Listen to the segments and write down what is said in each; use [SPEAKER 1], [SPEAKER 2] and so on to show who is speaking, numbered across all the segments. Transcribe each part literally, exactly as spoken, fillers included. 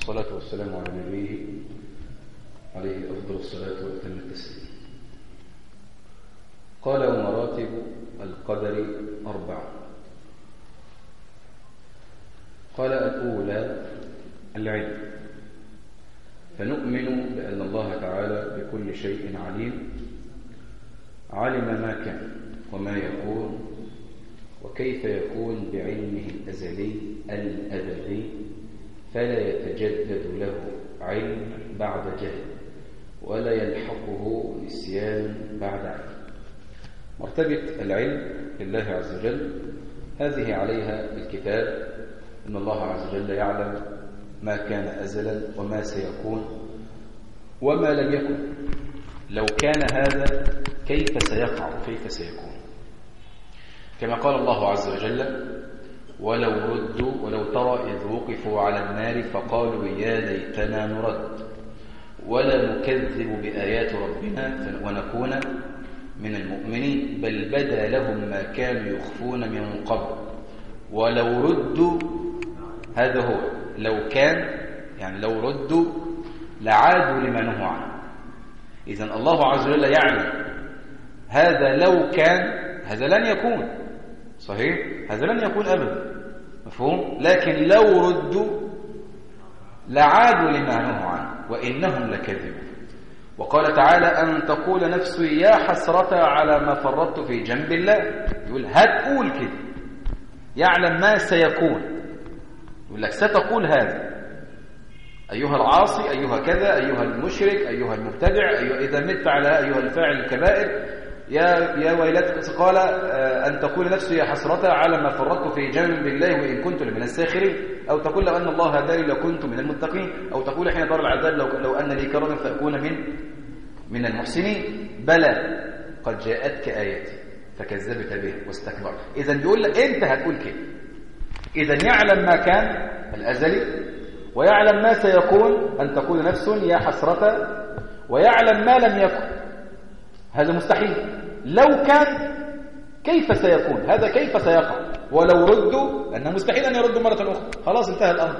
[SPEAKER 1] والصلاة والسلام على نبيه عليه أفضل الصلاة وأتم التسليم. قال: ومراتب القدر أربع. قال: الأولى العلم، فنؤمن بأن الله تعالى بكل شيء عليم، علم ما كان وما يكون وكيف يكون بعلمه الأزلي الأبدي، فلا يتجدد له علم بعد جهل ولا يلحقه نسيان بعد علم. مرتبة العلم لله عز وجل هذه عليها الكتاب، إن الله عز وجل يعلم ما كان أزلا وما سيكون وما لم يكن. لو كان هذا كيف سيقع وكيف سيكون؟ كما قال الله عز وجل: ولو ردوا ولو ترى إذ وقفوا على النار فقالوا يا ليتنا نرد ولا نكذب بآيات ربنا ونكون من المؤمنين، بل بدا لهم ما كانوا يخفون من قبل ولو ردوا. هذا هو لو كان، يعني لو ردوا لعادوا لما نهوا عنه. إذن الله عز وجل يعلم هذا لو كان، هذا لن يكون صحيح، هذا لن يكون أبدا، مفهوم؟ لكن لو ردوا لعادوا لما نهوا عنه وإنهم لكذبون. وقال تعالى: أن تقول نفسي يا حسرة على ما فرطت في جنب الله. يقول هتقول كده، يعلم ما سيكون، يقول لك ستقول هذا أيها العاصي، أيها كذا، أيها المشرك، أيها المبتدع، أيها إذا مت على أيها الفاعل الكبائر، يا يا ويلتك. قال: أن تقول نفسي يا حسرة على ما فرطت في جنب الله وإن كنت لمن الساخرين، أو تقول لو أن الله هداني لكنت من المتقين، أو تقول حين دار العذاب لو, لو أن لي كرما فأكون من من المحسنين. بلى قد جاءتك آياتي فكذبت به واستكبرت. إذا بيقول لك أنت هتقول كده. إذا يعلم ما كان الأزلي ويعلم ما سيكون، أن تقول نفس يا حسرة، ويعلم ما لم يكن. هذا مستحيل. لو كان كيف سيكون؟ هذا كيف سيقع؟ ولو ردوا، لأنه مستحيل أن يردوا مرة أخرى، خلاص انتهى الأمر.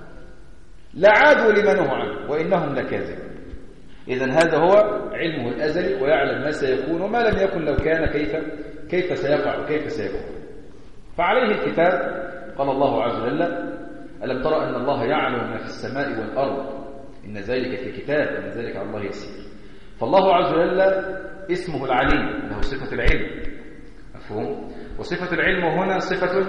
[SPEAKER 1] لعادوا لما نهوا عنه وإنهم لكاذبون. إذن هذا هو علمه الأزلي، ويعلم ما سيكون وما لم يكن لو كان كيف كيف سيقع وكيف سيكون. فعليه الكتاب. قال الله عز وجل: ألم ترى أن الله يعلم ما في السماء والأرض إن ذلك في كتاب وإن ذلك على الله يسير. فالله عز وجل اسمه العليم، له صفة العلم، مفهوم؟ وصفة العلم هنا صفة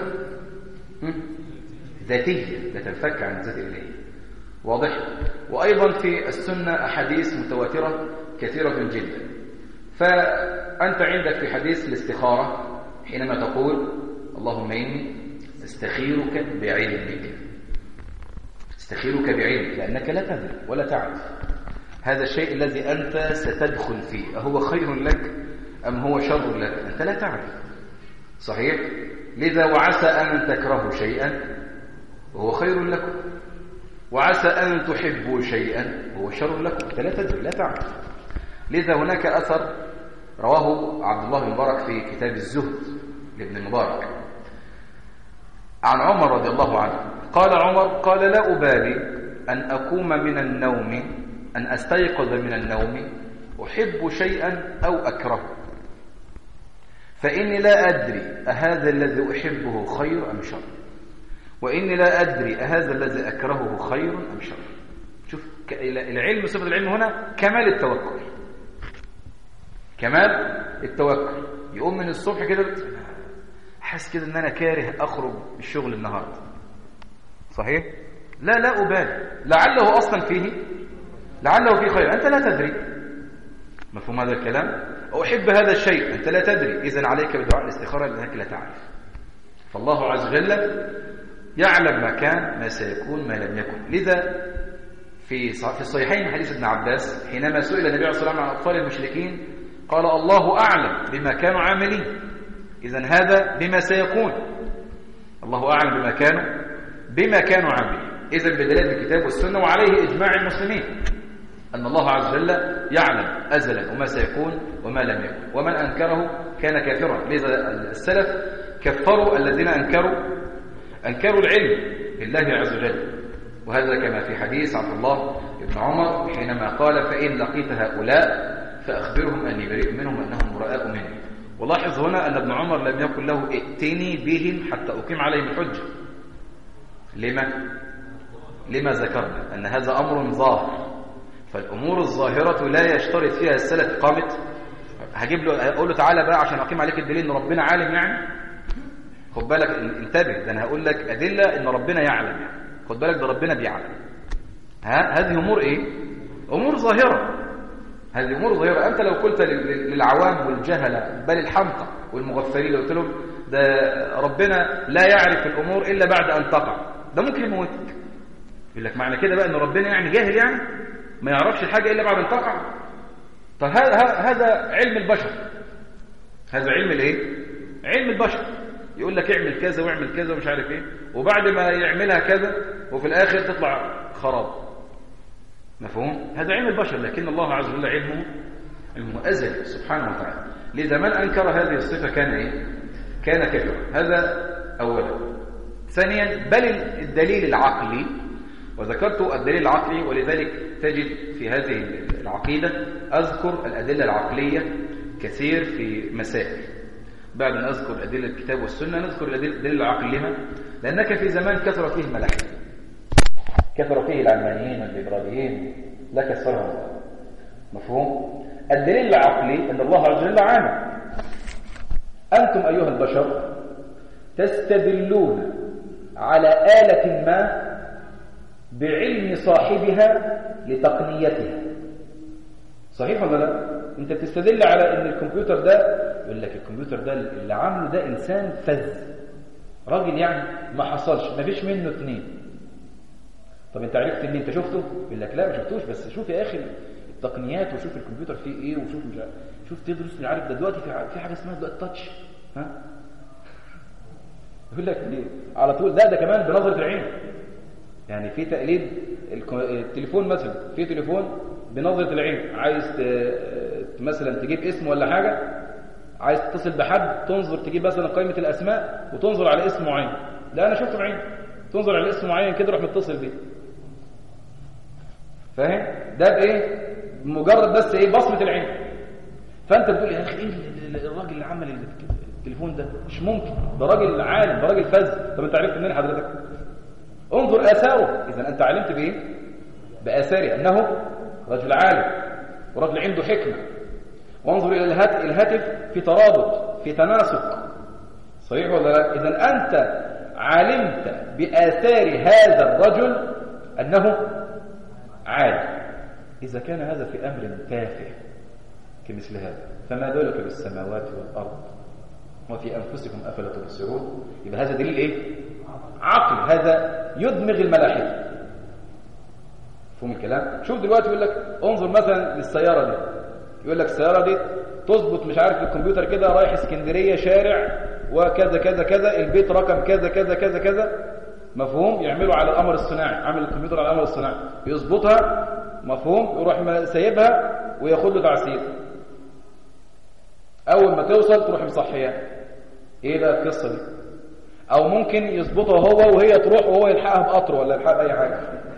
[SPEAKER 1] ذاتية لا تنفك عن ذات الله، واضح؟ وأيضا في السنة أحاديث متواترة كثيرة جدا. فأنت عندك في حديث الاستخارة حينما تقول: اللهم إني استخيرك بعلمك. استخيرك بعلمك لأنك لا تدري ولا تعرف هذا الشيء الذي أنت ستدخل فيه أهو خير لك أم هو شر لك، أنت لا تعرف، صحيح؟ لذا وعسى أن تكرهوا شيئا وهو خير لكم، وعسى أن تحبوا شيئا وهو شر لكم، أنت لا تدري لا تعرف. لذا هناك أثر رواه عبد الله بن مبارك في كتاب الزهد لابن المبارك عن عمر رضي الله عنه. قال عمر: قال لا أبالي أن أقوم من النوم، أن أستيقظ من النوم أحب شيئا أو أكرهه، فإني لا أدري أهذا الذي أحبه خير أم شر، وإني لا أدري أهذا الذي أكرهه خير أم شر. شوف العلم، صفة العلم هنا كمال التوكل، كمال التوكل. يقوم من الصبح كده حاسس كده ان انا كاره اخرج الشغل النهارده، صحيح؟ لا لا أبالي، لعله اصلا فيه لعله فيه خير، انت لا تدري، مفهوم هذا الكلام؟ احب هذا الشيء، انت لا تدري، اذا عليك بدعاء الاستخاره لانك لا تعرف. فالله عز وجل يعلم ما كان ما سيكون ما لم يكن. لذا في في الصحيحين حديث ابن عباس حينما سئل النبي عليه الصلاه والسلام عن اطفال المشركين قال: الله اعلم بما كانوا عاملين. إذن هذا بما سيكون، الله أعلم بما كانوا بما كانوا عاملين. إذن بدلالة الكتاب والسنة وعليه إجماع المسلمين أن الله عز وجل يعلم أزلا وما سيكون وما لم يكن، ومن أنكره كان كافرا. لذا السلف كفروا الذين أنكروا أنكروا العلم لله عز وجل، وهذا كما في حديث عبد الله بن عمر حينما قال فإن لقيت هؤلاء فأخبرهم أني بريء منهم أنهم براء مني. ولاحظ هنا أن ابن عمر لم يقل له ائتني بهم حتى أقيم عليهم الحجة. لما؟ لما ذكرنا أن هذا أمر ظاهر، فالأمور الظاهرة لا يشترط فيها السلف إقامة. هجيب له أقول له تعالى بقى عشان أقيم عليك الدليل إن ربنا عالم يعني. خد بالك، انتبه، ده أنا هقول لك أدلة إن ربنا يعلم يعني. خد بالك، ده ربنا بيعلم. ها هذه أمور إيه؟ أمور ظاهرة. هذه أمور ظاهرة. أنت لو قلت للعوام والجهلة بل الحمقى والمغفلين لو قلت لهم ده ربنا لا يعرف الأمور إلا بعد أن تقع، ده ممكن يموتك. يقول لك معنى كده بقى إن ربنا يعني جاهل يعني ما يعرفش الحاجة إلا بعد أن تقع. طب هذا هذا علم البشر، هذا علم الإيه؟ علم البشر. يقول لك اعمل كذا واعمل كذا ومش عارف إيه، وبعد ما يعملها كذا وفي الآخر تطلع خراب. مفهوم؟ هذا علم البشر، لكن الله عز وجل علمه علمه أزلي سبحانه وتعالى. لذا من أنكر هذه الصفة كان إيه؟ كان كافرا. هذا أولا. ثانيا، بل الدليل العقلي، وذكرت الدليل العقلي ولذلك تجد في هذه العقيدة أذكر الأدلة العقلية كثير في مسائل. بعد أن أذكر أدلة الكتاب والسنة نذكر الأدلة العقلية لها، لأنك في زمان كثر فيه الملاحدة، كثر فيه العلمانيين والليبراليين لا كثرهم. مفهوم؟ الدليل العقلي أن الله عز وجل عالم. أنتم أيها البشر تستدلون على آلة ما بعلم صاحبها لتقنيتها. صحيح ولا لا؟ أنت بتستدل على أن الكمبيوتر ده، يقول لك الكمبيوتر ده اللي عامله ده إنسان فذ، راجل يعني ما حصلش، ما فيش منه اثنين. طب انت عرفت ان انت شفته؟ يقول لك لا ما شفتوش، بس شوف يا اخي التقنيات وشوف الكمبيوتر فيه ايه وشوف مش عارف. شوف تدرس مش عارف ده دلوقتي في في حاجه اسمها دلوقتي تاتش. ها يقول لك ليه على طول ده ده كمان بنظره العين. يعني في تقليد التليفون مثلا، في تليفون بنظره العين، عايز مثلا تجيب اسم ولا حاجه، عايز تتصل بحد تنظر تجيب مثلا قائمه الاسماء وتنظر على اسم معين. لا انا شفته بعيني، تنظر على اسم معين كده روح متصل بيه. فاهم؟ ده بايه؟ مجرد بس ايه؟ بصمه العين. فانت بتقول يا اخي ايه الراجل اللي عمل التليفون ده؟ مش ممكن، ده راجل عالم، ده راجل فذ. طب انت عرفت منين حضرتك؟ انظر اثاره. اذا انت علمت بايه؟ باثاره انه رجل عالم ورجل عنده حكمه. وانظر الى الهاتف في ترابط في تناسق. صحيح ولا لا؟ اذا انت علمت بآثار هذا الرجل أنه عالم. إذا كان هذا في أمر تافه كمثل هذا فما بالك بالسماوات والأرض وفي أنفسكم أفلا تبصرون؟ يبقى هذا دليل إيه؟ عقل. هذا يدمغ الملاحدة. فهم الكلام؟ شوف دلوقتي يقول لك انظر مثلا للسيارة دي، يقول لك السيارة دي تظبط مش عارف الكمبيوتر كده رايح اسكندرية شارع وكذا كذا كذا، البيت رقم كذا كذا كذا كذا. مفهوم؟ يعملوا على الأمر الصناعي، عامل الكمبيوتر على الأمر الصناعي، يظبطها. مفهوم؟ يروح سايبها وياخد له تعسير. أول ما توصل تروح مصحيها. إيه بقى القصة دي؟ أو ممكن يظبطها هو وهي تروح وهو يلحقها بقطر ولا يلحقها بأي حاجة.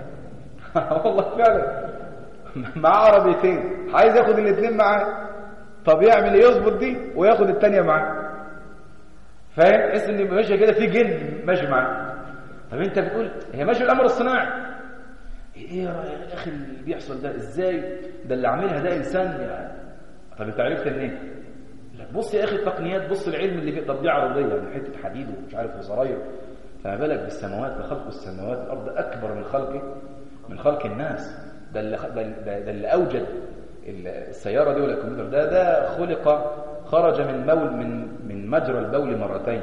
[SPEAKER 1] والله فعلا معاه عربيتين عايز ياخد الاثنين معاه. طب يعمل ايه؟ يظبط دي وياخد الثانيه معاه. فاهم؟ اسم ان ماشيه كده في جن ماشي معاه. طب انت بتقول هي ماشي الامر الصناعي. ايه يا اخي اللي بيحصل ده ازاي؟ ده اللي عاملها ده انسان يعني. طب انت عرفت منين؟ لا بص يا اخي التقنيات، بص العلم اللي طب دي عربيه يعني حته حديد ومش عارف وزراير. فما بالك بالسماوات، لخلق السماوات والارض اكبر من خلق من خلق الناس. ده اللي ده, ده اللي اوجد السياره دي ولا الكمبيوتر ده ده خلق خرج من مول من من مجرى البول مرتين،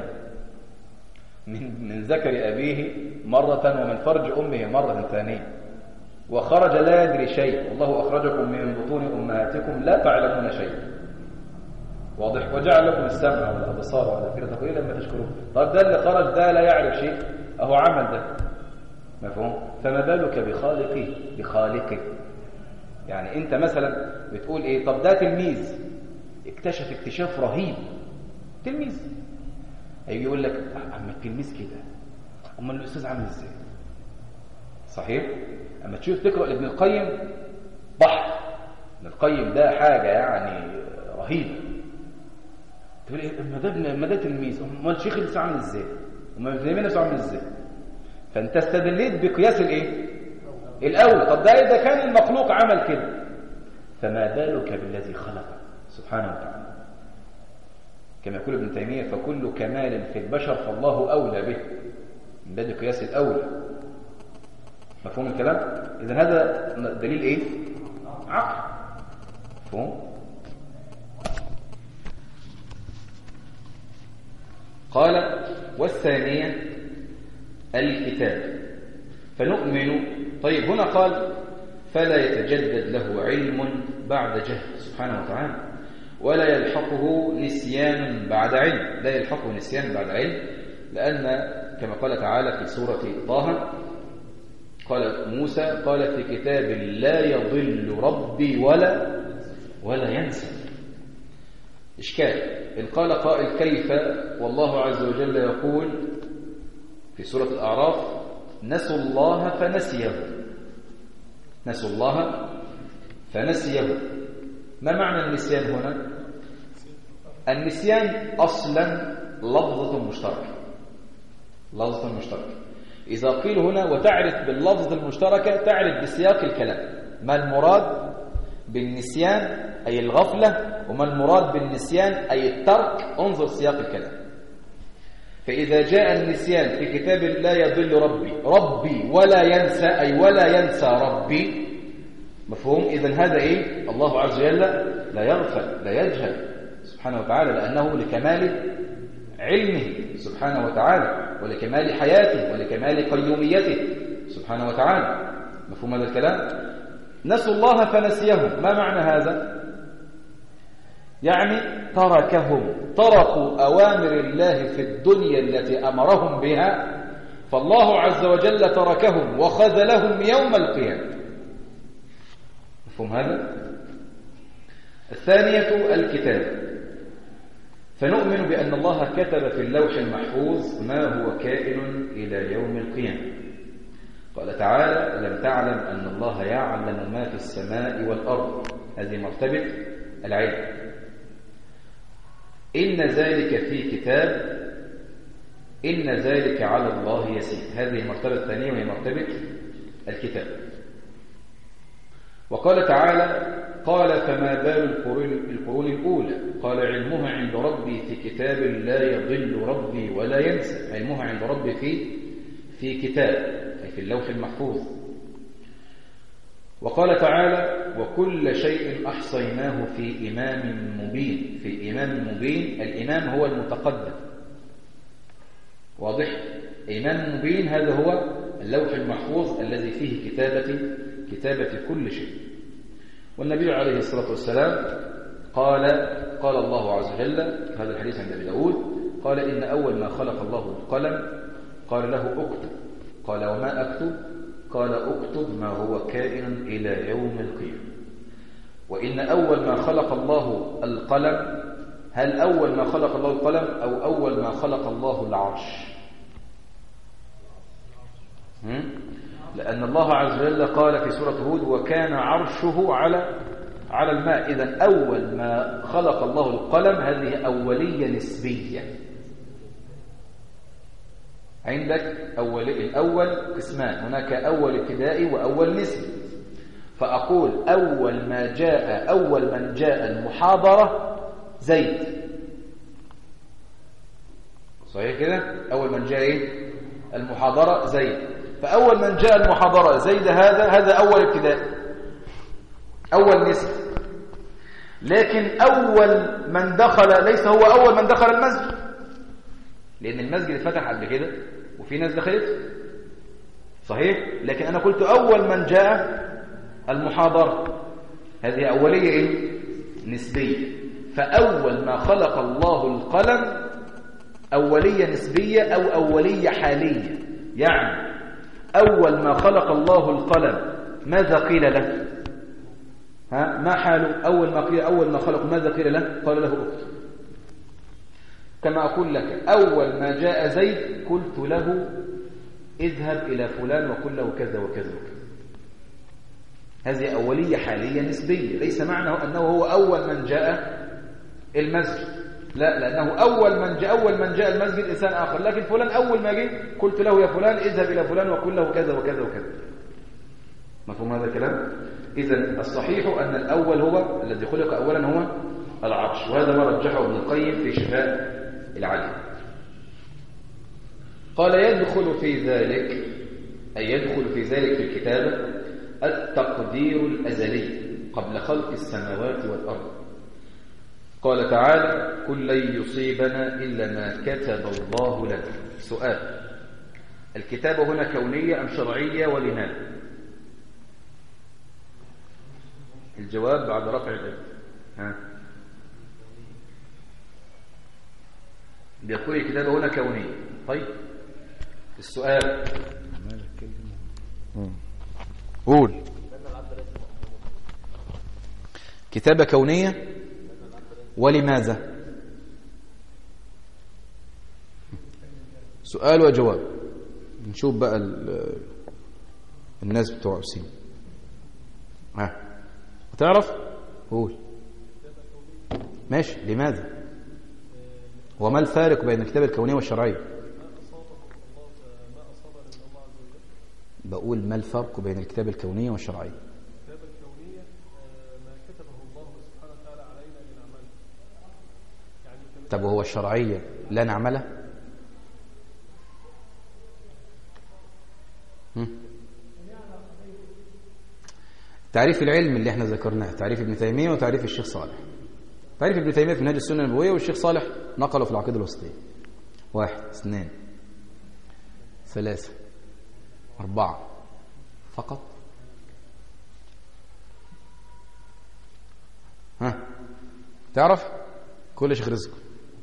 [SPEAKER 1] من من ذكر ابيه مره ومن فرج امه مره ثانيه، وخرج لا يدري شيء. والله اخرجكم من بطون امهاتكم لا تعلمون شيئا. واضح؟ وجعل لكم السمع والابصار والافئده قليلا ما تشكرون. طب ده اللي خرج ده لا يعرف شيء اهو عمل ده. مفهوم؟ فما بالك بخالقه بخالقه. يعني انت مثلا بتقول ايه؟ طب ده تلميذ اكتشف اكتشاف رهيب. تلميذ هيجي يقول لك اما التلميذ كده، اما الاستاذ عامل ازاي؟
[SPEAKER 2] صحيح؟ أما تشوف تقرأ لابن القيم بحر. ابن القيم ده حاجة يعني رهيبة. تقول إيه ما ده ما ده تلميذ، امال الشيخ اللي عامل إزاي؟ وما ابن تيمية نفسه عامل إزاي؟ فأنت استدليت بقياس الإيه؟ الأول. طب ده إذا كان المخلوق عمل كده فما بالك بالذي خلق سبحانه وتعالى. كما يقول ابن تيمية فكل كمال في البشر فالله أولى به، من باب قياس الأولى. مفهوم الكلام؟ إذن هذا دليل إيه؟ عقل. مفهوم؟
[SPEAKER 1] قال والثانية الكتاب فنؤمن. طيب هنا قال فلا يتجدد له علم بعد جهل سبحانه وتعالى، ولا يلحقه نسيان بعد علم. لا يلحقه نسيان بعد علم، لأن كما قال تعالى في سورة طه قال موسى قال في كتاب لا يضل ربي ولا ولا ينسى. إشكال إن قال قائل كيف والله عز وجل يقول في سورة الأعراف نسوا الله فنسيه، نسوا الله فنسيه. ما معنى النسيان هنا؟ النسيان أصلا لفظة مشتركة، لفظة مشتركة. إذا قيل هنا وتعرف باللفظة المشتركة تعرف بسياق الكلام ما المراد بالنسيان أي الغفلة، وما المراد بالنسيان أي الترك. انظر سياق الكلام. فإذا جاء النسيان في كتاب لا يضل ربي ربي ولا ينسى أي ولا ينسى ربي، مفهوم؟ إذن هذا إيه؟ الله عز وجل لا يغفل لا يجهل سبحانه وتعالى، لأنه لكمال علمه سبحانه وتعالى ولكمال حياته ولكمال قيوميته سبحانه وتعالى. مفهوم هذا الكلام؟ نسوا الله فنسيهم. ما معنى هذا؟ يعني تركهم، تركوا أوامر الله في الدنيا التي أمرهم بها، فالله عز وجل تركهم وخذلهم يوم القيامة. مفهوم هذا؟ الثانية الكتاب فنؤمن بأن الله كتب في اللوح المحفوظ ما هو كائن إلى يوم القيامة. قال تعالى لم تعلم أن الله يعلم ما في السماء والأرض، هذه مرتبة العلم. إن ذلك في كتاب إن ذلك على الله يسير، هذه المرتبة الثانية وهي مرتبة الكتاب. وقال تعالى قال فما بال القرون الأولى قال علمها عند ربي في كتاب لا يضل ربي ولا ينسى. علمها عند ربي في في كتاب أي في اللوح المحفوظ. وقال تعالى وكل شيء أحصيناه في إمام مبين. في إمام مبين، الإمام هو المتقدم، واضح؟ إمام مبين هذا هو اللوح المحفوظ الذي فيه كتابة كتابة كل شيء. والنبي عليه الصلاة والسلام قال قال الله عز وجل هذا الحديث عند أبي داود قال إن أول ما خلق الله القلم قال له اكتب. قال وما أكتب؟ قال اكتب ما هو كائن إلى يوم القيامة. وإن أول ما خلق الله القلم، هل أول ما خلق الله القلم أو أول ما خلق الله العرش؟ هم؟ لأن الله عز وجل قال في سورة هود وكان عرشه على على الماء. إذن أول ما خلق الله القلم هذه أولية نسبية. عندك أول الأول قسمان، هناك أول ابتدائي وأول نسبي. فأقول أول ما جاء أول من جاء المحاضرة زيد، صحيح كده؟ أول من جاء إيه؟ المحاضرة زيد. فأول من جاء المحاضرة زيد هذا هذا أول ابتدائي أول نسبي. لكن أول من دخل ليس هو أول من دخل المسجد، لأن المسجد اتفتح قبل كده وفي ناس دخلت، صحيح؟ لكن أنا قلت أول من جاء المحاضرة، هذه أولية إيه؟ نسبية. فأول ما خلق الله القلم أولية نسبية أو أولية حالية. يعني أول ما خلق الله القلم ماذا قيل له؟ ها؟ ما حاله؟ أول ما قيل أول ما خلق ماذا قيل له؟ قال له اكتب. كما أقول لك أول ما جاء زيد قلت له اذهب إلى فلان وقل له كذا وكذا وكذا. هذه أولية حالية نسبية، ليس معنى أنه هو أول من جاء المسجد، لا، لأنه أول من جاء أول من جاء المسجد إنسان آخر، لكن فلان أول ما جه قلت له يا فلان اذهب إلى فلان وقل له كذا وكذا وكذا. مفهوم هذا الكلام؟ إذن الصحيح أن الأول هو الذي خلق أولا هو العرش، وهذا ما رجحه ابن القيم في شفاء العليل. قال يدخل في ذلك، أي يدخل في ذلك في الكتابة التقدير الأزلي قبل خلق السماوات والأرض. قال تعالى كل لن يصيبنا إلا ما كتب الله لنا. سؤال: الكتابة هنا كونية أم شرعية ولماذا؟ الجواب بعد رفع اليد. ها بيقول الكتابة هنا كونية. طيب السؤال قول كتابة كونية ولماذا؟ سؤال وجواب. نشوف بقى الناس بتوع سين. ها تعرف؟ قول. ماشي، لماذا؟ وما الفارق بين الكتابة الكونية والشرعية؟ بقول ما الفرق بين الكتابة الكونية والشرعية؟
[SPEAKER 3] الكتابة الكونية ما كتبه الله سبحانه وتعالى علينا لنعمله. يعني
[SPEAKER 1] طب وهو الشرعية لا نعمله؟ تعريف العلم اللي احنا ذكرناه تعريف ابن تيمية وتعريف الشيخ صالح. تعريف ابن تيمية في منهج السنة النبوية، والشيخ صالح نقله في العقيدة الوسطية. واحد، اثنين، ثلاثة، أربعة فقط. ها تعرف؟ كل شيخ رزق.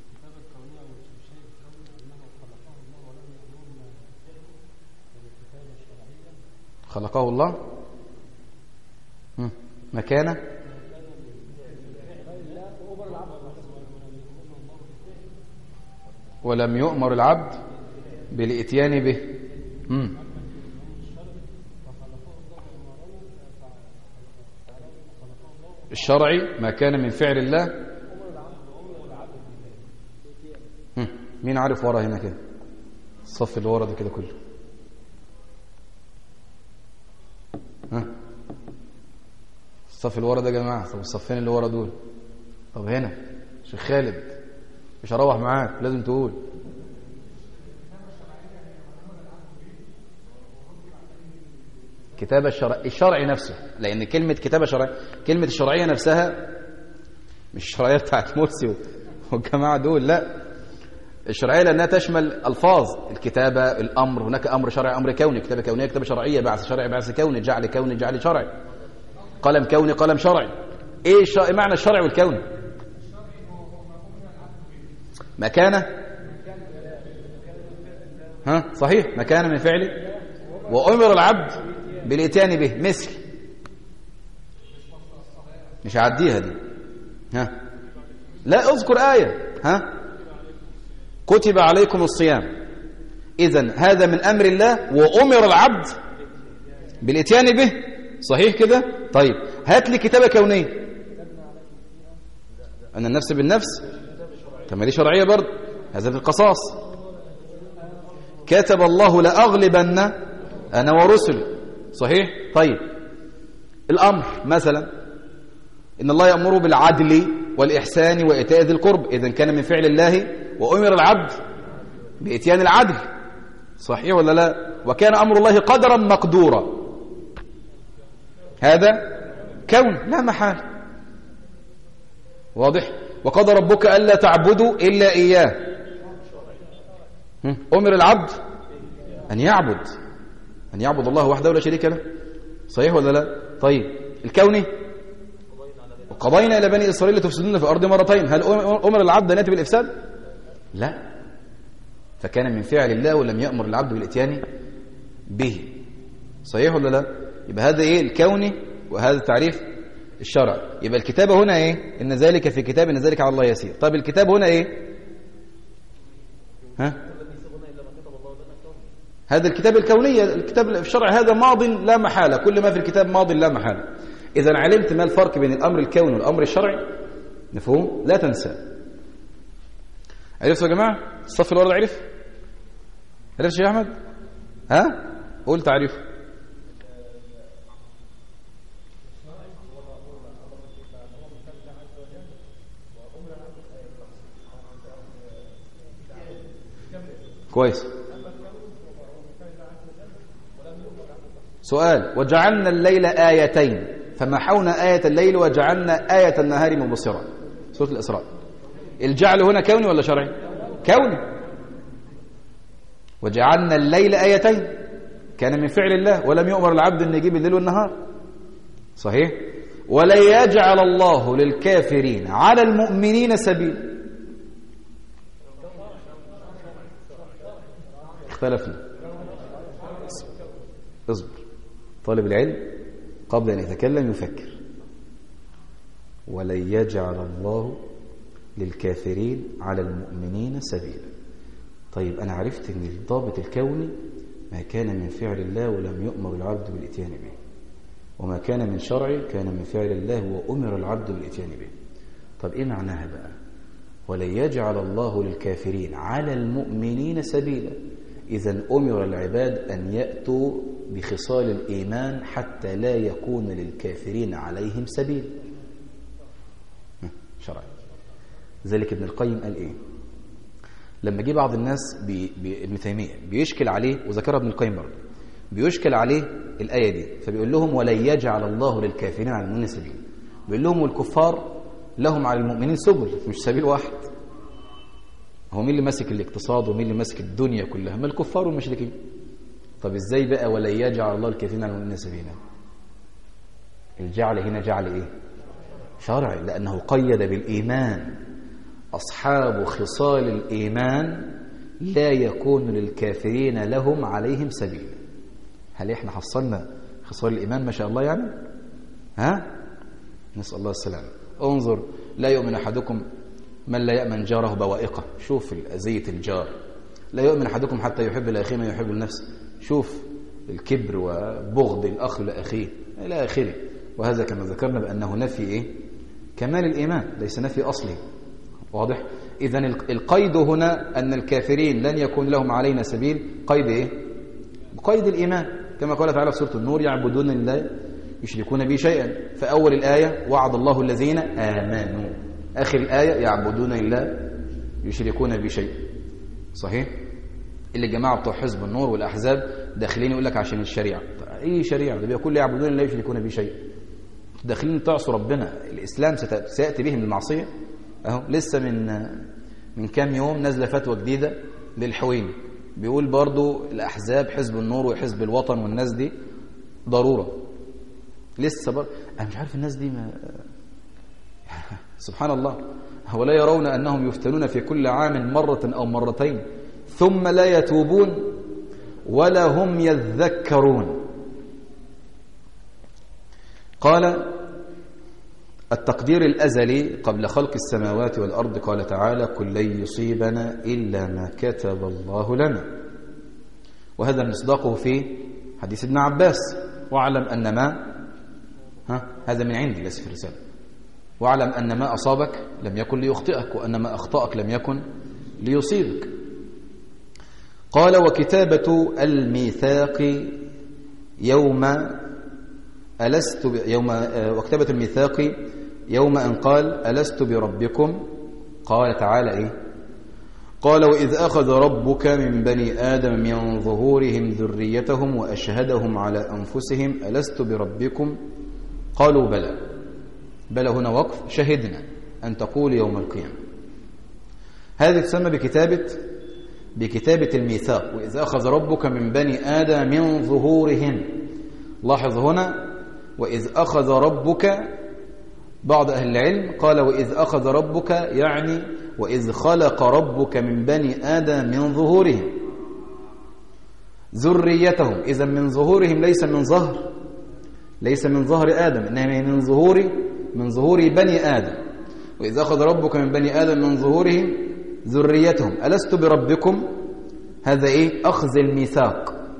[SPEAKER 1] خلقه الله مكانه ولم يؤمر العبد بالاتيان به. مم. الشرعي ما كان من فعل الله. مم. مين عارف ورا هنا كده؟ الصف اللي ورا ده كده كله. ها الصف اللي ورا ده يا جماعه. طب الصفين اللي ورا دول. طب هنا شيخ خالد مش هروح معاك، لازم تقول. كتابة الشرع الشرعي نفسه، لأن كلمة كتابة شرعية، كلمة الشرعية نفسها مش الشرعية بتاعت مرسي والجماعة دول، لا، الشرعية لأنها تشمل ألفاظ الكتابة، الأمر، هناك أمر شرعي أمر كوني، كتابة كونية كتابة شرعية، بعث شرعي بعث كوني، جعل كوني جعل شرعي، قلم كوني قلم شرعي. إيه الشرع... معنى الشرع والكوني؟ مكانه. ها صحيح، مكانه من فعله، وأمر العبد بالإتيان به. مثل مش هعديها دي. ها لا اذكر آية. ها كتب عليكم الصيام. إذن هذا من أمر الله وأمر العبد بالإتيان به. صحيح كده؟ طيب هات لي كتابة كونية. أن النفس بالنفس. طب ما دي شرعية برضه، هذا في القصاص. كتب الله لأغلبن أنا ورسلي. صحيح؟ طيب الأمر مثلا إن الله يأمر بالعدل والإحسان وإيتاء ذي القرب. إذن كان من فعل الله وأمر العبد بإتيان العدل. صحيح ولا لا؟ وكان أمر الله قدرا مقدورا. هذا كون لا محال. واضح؟ وقضى ربك ألا تعبدوا إلا إياه. أمر العبد أن يعبد أن يعبد الله وحده لا شريك له. صحيح ولا لا؟ طيب الكوني وقضينا إلى بني إسرائيل تفسدون في الأرض مرتين. هل أمر العبد أن يأتي بالإفساد؟ لا، فكان من فعل الله ولم يأمر العبد بالإتيان به. صحيح ولا لا؟ يبقى هذا إيه الكوني وهذا تعريف الشرع. يبقى الكتابة هنا إيه؟ إن ذلك في كتاب إن ذلك على الله يسير. طيب الكتاب هنا إيه؟ ها
[SPEAKER 2] هذا الكتاب الكونية، الكتاب الشرعي هذا ماض لا محالة، كل ما في الكتاب ماض لا محالة. إذا علمت ما الفرق بين الأمر الكوني والأمر الشرعي، مفهوم؟ لا تنسى. عرفتوا يا جماعة؟ الصف الورد عرف؟ عرفت يا أحمد؟ ها؟ قول تعريف. كويس. سؤال: وجعلنا الليل آيتين فمحونا آية الليل وجعلنا آية النهار مبصرة. سورة الإسراء. الجعل هنا كوني ولا شرعي؟ كوني. وجعلنا الليل آيتين، كان من فعل الله، ولم يؤمر العبد أن يجيب الليل والنهار. صحيح؟ ولن يجعل الله للكافرين على المؤمنين سبيلا. اختلفنا. اصبر. طالب العلم قبل أن يتكلم يفكر. ولن يجعل الله للكافرين على المؤمنين سبيلا. طيب أنا عرفت أن الضابط الكوني ما كان من فعل الله ولم يؤمر العبد بالإتيان به، وما كان من شرعي كان من فعل الله وأمر العبد بالإتيان به. طب إيه معناها بقى؟ ولن يجعل الله للكافرين على المؤمنين سبيلا. إذن أمر العباد أن يأتوا بخصال الإيمان حتى لا يكون للكافرين عليهم سبيل شرعي. ذلك ابن القيم قال إيه؟ لما جه بعض الناس ابن تيمية بيشكل عليه، وذكرها ابن القيم برضه، بيشكل عليه الآية دي، فبيقول لهم ولن يجعل الله للكافرين على المؤمنين سبيل. بيقول لهم والكفار لهم على المؤمنين سبل، مش سبيل واحد. هو مين اللي ماسك الاقتصاد ومين اللي ماسك الدنيا كلها؟ ما الكفار والمشركين. طب ازاي بقى ولن يجعل الله الكافرين على المؤمنين سبيلا؟ الجعل هنا جعل ايه؟ شرعي، لأنه قيد بالإيمان. أصحاب خصال الإيمان لا يكون للكافرين لهم عليهم سبيل. هل احنا حصلنا خصال الإيمان ما شاء الله يعني؟ ها؟ نسأل الله السلامة. انظر: لا يؤمن أحدكم من لا يأمن جاره بوائقه. شوف أذية الجار. لا يؤمن أحدكم حتى يحب لأخيه ما يحب لنفسه. شوف الكبر وبغض الأخ لأخيه إلى آخره. وهذا كما ذكرنا بأنه نفي إيه؟ كمال الإيمان، ليس نفي أصلي. واضح؟ إذن القيد هنا أن الكافرين لن يكون لهم علينا سبيل. قيد إيه؟ قيد الإيمان، كما قال تعالى في سورة النور: يعبدون الله يشركون به شيئا. فأول الآية: وعد الله الذين آمنوا. آخر الآية: يعبدون الله يشركون به شيئا. صحيح؟ اللي الجماعة بتوع حزب النور والأحزاب داخلين يقول لك عشان الشريعة. أي شريعة؟ ده بيقول يعبدون الله يشركون به شيئا. داخلين تعصوا ربنا. الإسلام سيأتي بهم المعصية. أهو لسه من من كام يوم نزل فتوى جديدة للحويني، بيقول برضو الأحزاب حزب النور وحزب الوطن والناس دي ضرورة. لسه بر... أنا مش عارف الناس دي ما... سبحان الله. ولا يرون أنهم يفتنون في كل عام مرة أو مرتين ثم لا يتوبون ولا هم يذكرون. قال: التقدير الأزلي قبل خلق السماوات والأرض، قال تعالى: كل لن يصيبنا إلا ما كتب الله لنا. وهذا مصداقه في حديث ابن عباس: واعلم أن ما ها هذا من عندي ليس في الرسالة. واعلم أن ما أصابك لم يكن ليخطئك، وأن ما أخطأك لم يكن ليصيبك. قال: وكتابة الميثاق يوم ألست ب... يوم وكتابة الميثاق يوم أن قال: ألست بربكم. قال تعالى إيه؟ قال: وإذ أخذ ربك من بني آدم من ظهورهم ذريتهم وأشهدهم على أنفسهم ألست بربكم قالوا بلى. بلى هنا وقف، شهدنا أن تقول يوم القيامة. هذه تسمى بكتابة بكتابة الميثاق. وإذ أخذ ربك من بني آدم من ظهورهم. لاحظ هنا وإذ أخذ ربك. بعض أهل العلم قال: وإذ أخذ ربك يعني وإذ خلق ربك من بني آدم من ظهورهم ذريتهم. إذا من ظهورهم ليس من ظهر ليس من ظهر آدم، إنما من ظهور من ظهور بني آدم. وإذ أخذ ربك من بني آدم من ظهورهم ذريتهم ألست بربكم. هذا إيه؟ أخذ الميثاق.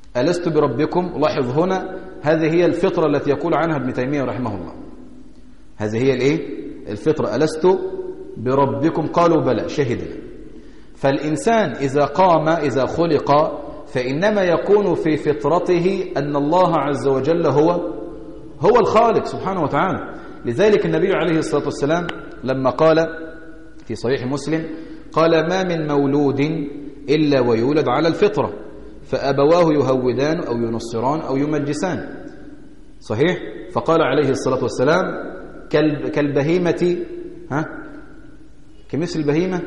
[SPEAKER 2] ألست بربكم. لاحظ هنا هذه هي الفطرة التي يقول عنها ابن تيمية رحمه الله. هذه هي الايه الفطرة. ألست بربكم قالوا بلى شهدنا. فالإنسان إذا قام إذا خلق فإنما يكون في فطرته أن الله عز وجل هو هو الخالق سبحانه وتعالى. لذلك النبي عليه الصلاة والسلام لما قال في صحيح مسلم قال ما من مولود إلا ويولد على الفطرة فأبواه يهودان أو ينصران أو يمجسان. صحيح. فقال عليه الصلاة والسلام كالبهيمة ها كمثل البهيمة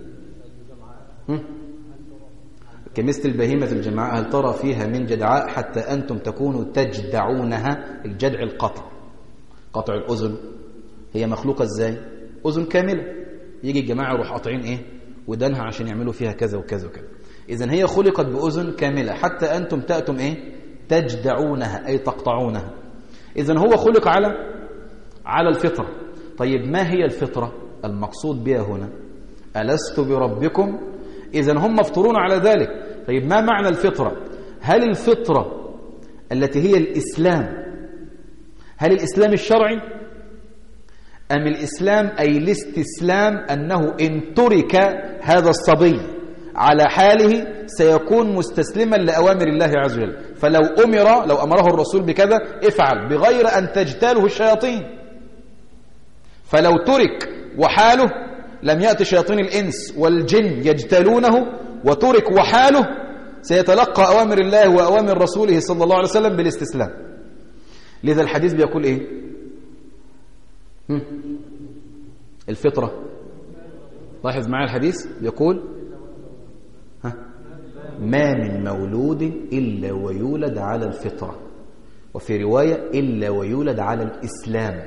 [SPEAKER 2] كمثل البهيمة الجمعاء هل ترى فيها من جدعاء حتى أنتم تكونوا تجدعونها. الجدع القطع قطع الأذن. هي مخلوقة ازاي؟ أذن كاملة. يجي الجماعة يروح قاطعين ايه ودانها عشان يعملوا فيها كذا وكذا وكذا. إذن هي خلقت بأذن كاملة حتى أنتم تأتم ايه تجدعونها أي تقطعونها. إذن هو خلق على على الفطرة. طيب ما هي الفطرة المقصود بها هنا؟ ألست بربكم. إذن هم مفطرون على ذلك. طيب ما معنى الفطرة؟ هل الفطرة التي هي الإسلام هل الإسلام الشرعي أم الإسلام أي الاستسلام أنه إن ترك هذا الصبي على حاله سيكون مستسلما لأوامر الله عز وجل. فلو أمر لو أمره الرسول بكذا افعل بغير أن تجتاله الشياطين. فلو ترك وحاله لم يأتي شياطين الإنس والجن يجتالونه وترك وحاله سيتلقى أوامر الله وأوامر رسوله صلى الله عليه وسلم بالاستسلام. لذا الحديث بيقول إيه هم؟ الفطرة. لاحظ معي الحديث يقول ها ما من مولود إلا ويولد على الفطرة وفي رواية إلا ويولد على الإسلام.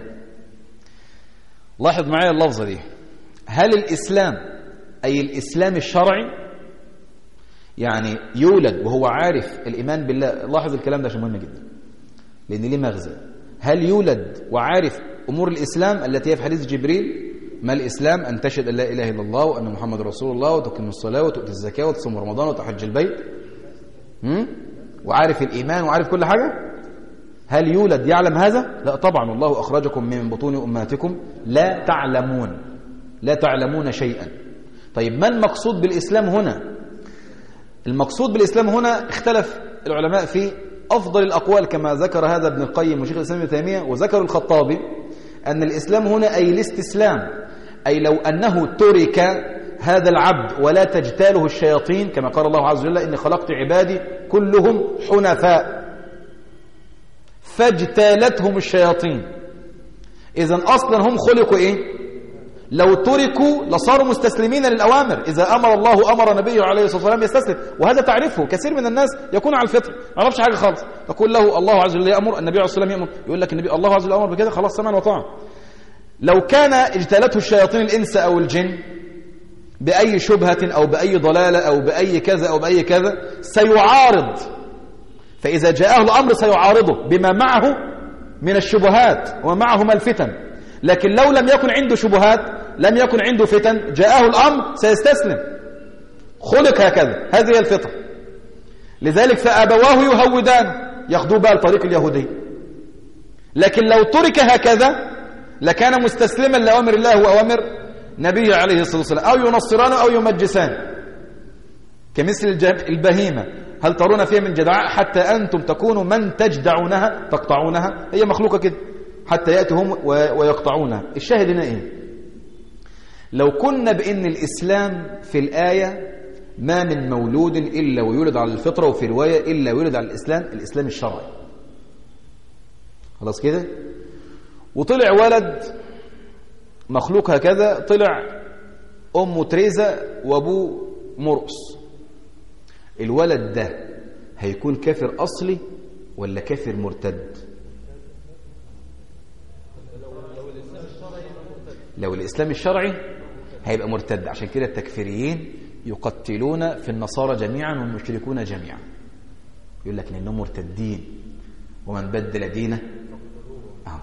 [SPEAKER 2] لاحظ معي اللفظة دي. هل الإسلام أي الإسلام الشرعي يعني يولد وهو عارف الإيمان بالله. لاحظ الكلام ده عشان مهم جدا لأن ليه مغزى. هل يولد وعارف أمور الإسلام التي هي في حديث جبريل ما الإسلام أن تشهد أن لا إله إلا الله وأن محمد رسول الله وتقيم الصلاة وتؤتي الزكاة وتصوم رمضان وتحج البيت هم؟ وعارف الإيمان وعارف كل حاجة. هل يولد يعلم هذا؟ لا طبعا. الله أخرجكم من بطون أمهاتكم لا تعلمون لا تعلمون شيئا. طيب ما المقصود بالإسلام هنا؟ المقصود بالإسلام هنا اختلف العلماء في أفضل الأقوال كما ذكر هذا ابن القيم وشيخ الإسلام ابن تيمية وذكر الخطابي أن الإسلام هنا أي الاستسلام أي لو أنه ترك هذا العبد ولا تجتاله الشياطين كما قال الله عز وجل إني خلقت عبادي كلهم حنفاء فاجتالتهم الشياطين. إذن أصلا هم خلقوا إيه؟ لو تركوا لصاروا مستسلمين للأوامر. إذا أمر الله أمر نبيه عليه الصلاة والسلام يستسلم. وهذا تعرفه كثير من الناس يكون على الفطر ما يعرفش حاجة خالص. تقول له الله عز وجل يأمر النبي عليه الصلاة والسلام يأمر يقول لك النبي الله عز وجل أمر بكذا خلاص سمعا وطاعا. لو كان اجتالته الشياطين الإنس أو الجن بأي شبهة أو بأي ضلالة أو بأي كذا أو بأي كذا سيعارض. فإذا جاءه الأمر سيعارضه بما معه من الشبهات ومعهما الفتن. لكن لو لم يكن عنده شبهات لم يكن عنده فتن جاءه الأمر سيستسلم. خلق هكذا. هذه هي الفطرة. لذلك فأبواه يهودان ياخذوه بقى الطريق اليهودي. لكن لو ترك هكذا لكان مستسلما لأوامر الله وأوامر نبيه عليه الصلاة والسلام أو ينصران أو يمجسان كمثل البهيمة هل ترون فيها من جدعاء حتى أنتم تكونوا من تجدعونها تقطعونها. هي مخلوقة كده حتى يأتهم ويقطعونها. الشاهد هنا إيه؟ لو كنا بأن الإسلام في الآية ما من مولود إلا ويولد على الفطرة وفي رواية إلا ويولد على الإسلام الإسلام الشرعي خلاص كده وطلع ولد مخلوق هكذا طلع أمه تريزا وأبوه مرقس. الولد ده هيكون كافر أصلي ولا كافر مرتد؟ لو الإسلام الشرعي هيبقى مرتد. عشان كده التكفيريين يقتلون في النصارى جميعا والمشركون جميعا يقول لك لأنهم مرتدين ومن بدل دينه آه.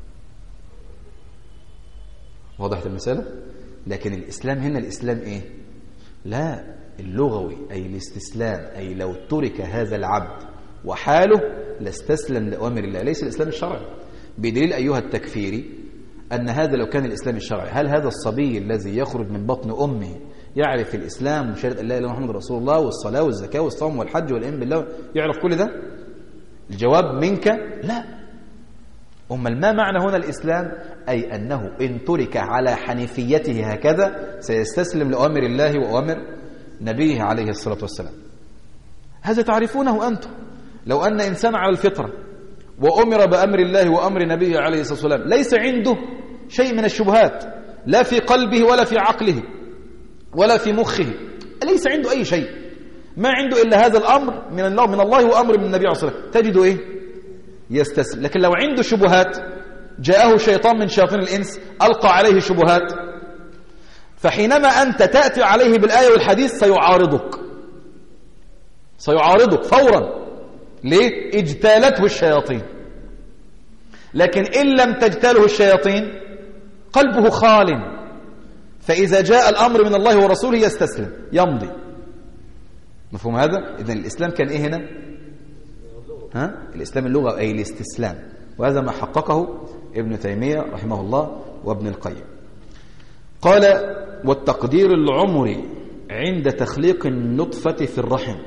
[SPEAKER 2] وضحت المسألة؟ لكن الإسلام هنا الإسلام إيه؟ لا اللغوي أي الاستسلام أي لو ترك هذا العبد وحاله لاستسلم لأوامر الله، ليس الإسلام الشرعي. بدليل أيها التكفيري أن هذا لو كان الإسلام الشرعي، هل هذا الصبي الذي يخرج من بطن أمه يعرف الإسلام وشهادة أن لا إله إلا الله محمد رسول الله والصلاة والزكاة والصوم والحج والإيمان بالله، يعرف كل ده؟ الجواب منك لا. أمال ما معنى هنا الإسلام؟ أي أنه إن ترك على حنيفيته هكذا سيستسلم لأوامر الله وأوامر نبيه عليه الصلاة والسلام. هذا تعرفونه أنتم. لو أن إنسان على الفطرة وأمر بأمر الله وأمر نبيه عليه الصلاة والسلام ليس عنده شيء من الشبهات، لا في قلبه ولا في عقله ولا في مخه، ليس عنده أي شيء، ما عنده إلا هذا الأمر من الله من الله وأمر من النبي عليه الصلاة والسلام، تجده إيه؟ يستسلم. لكن لو عنده شبهات، جاءه شيطان من شياطين الإنس ألقى عليه شبهات، فحينما أنت تأتي عليه بالآية والحديث سيعارضك سيعارضك فورا. ليه؟ اجتالته الشياطين. لكن إن لم تجتاله الشياطين قلبه خال، فإذا جاء الأمر من الله ورسوله يستسلم يمضي. مفهوم هذا؟ إذن الإسلام كان إيه هنا؟ ها؟ الإسلام اللغة أي الاستسلام، وهذا ما حققه ابن تيمية رحمه الله وابن القيم. قال: والتقدير العمري عند تخليق النطفة في الرحم،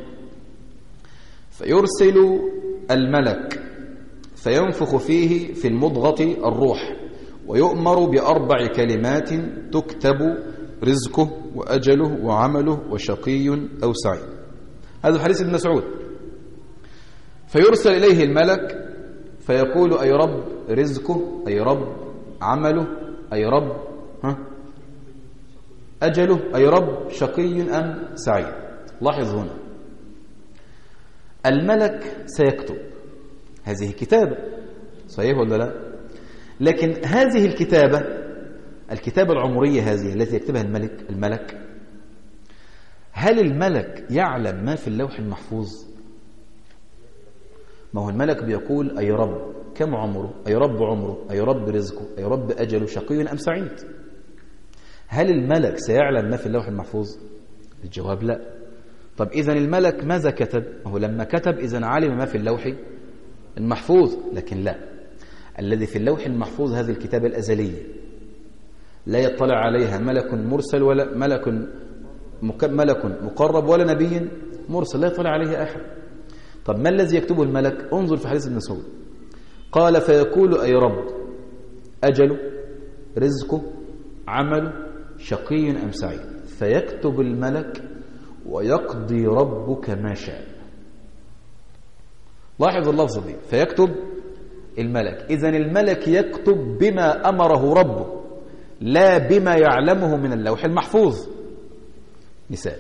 [SPEAKER 2] فيرسل الملك فينفخ فيه في المضغة الروح، ويؤمر بأربع كلمات تكتب رزقه وأجله وعمله وشقي أو سعيد. هذا حديث ابن مسعود. فيرسل إليه الملك فيقول: أي رب رزقه، أي رب عمله، أي رب ها أجله، أي رب شقي أم سعيد. لاحظ هنا الملك سيكتب، هذه كتابة، صحيح ولا لا؟ لكن هذه الكتابة، الكتابة العمرية هذه التي يكتبها الملك الملك هل الملك يعلم ما في اللوح المحفوظ؟ ما هو الملك بيقول: أي رب كم عمره، أي رب عمره، أي رب رزقه، أي رب أجله شقي أم سعيد. هل الملك سيعلم ما في اللوح المحفوظ؟ الجواب لا. طب إذن الملك ماذا كتب؟ هو لما كتب إذن علم ما في اللوح المحفوظ، لكن لا، الذي في اللوح المحفوظ هذه الكتابة الأزلية لا يطلع عليها ملك مرسل ولا ملك ملك مقرب ولا نبي مرسل، لا يطلع عليها أحد. طب ما الذي يكتبه الملك؟ انظر في حديث ابن مسعود، قال: فيقول: أي رب أجله رزقه عمله شقي أم سعيد، فيكتب الملك ويقضي ربك ما شاء. لاحظ اللفظ دي، فيكتب الملك. إذن الملك يكتب بما أمره ربه لا بما يعلمه من اللوح المحفوظ. مثال: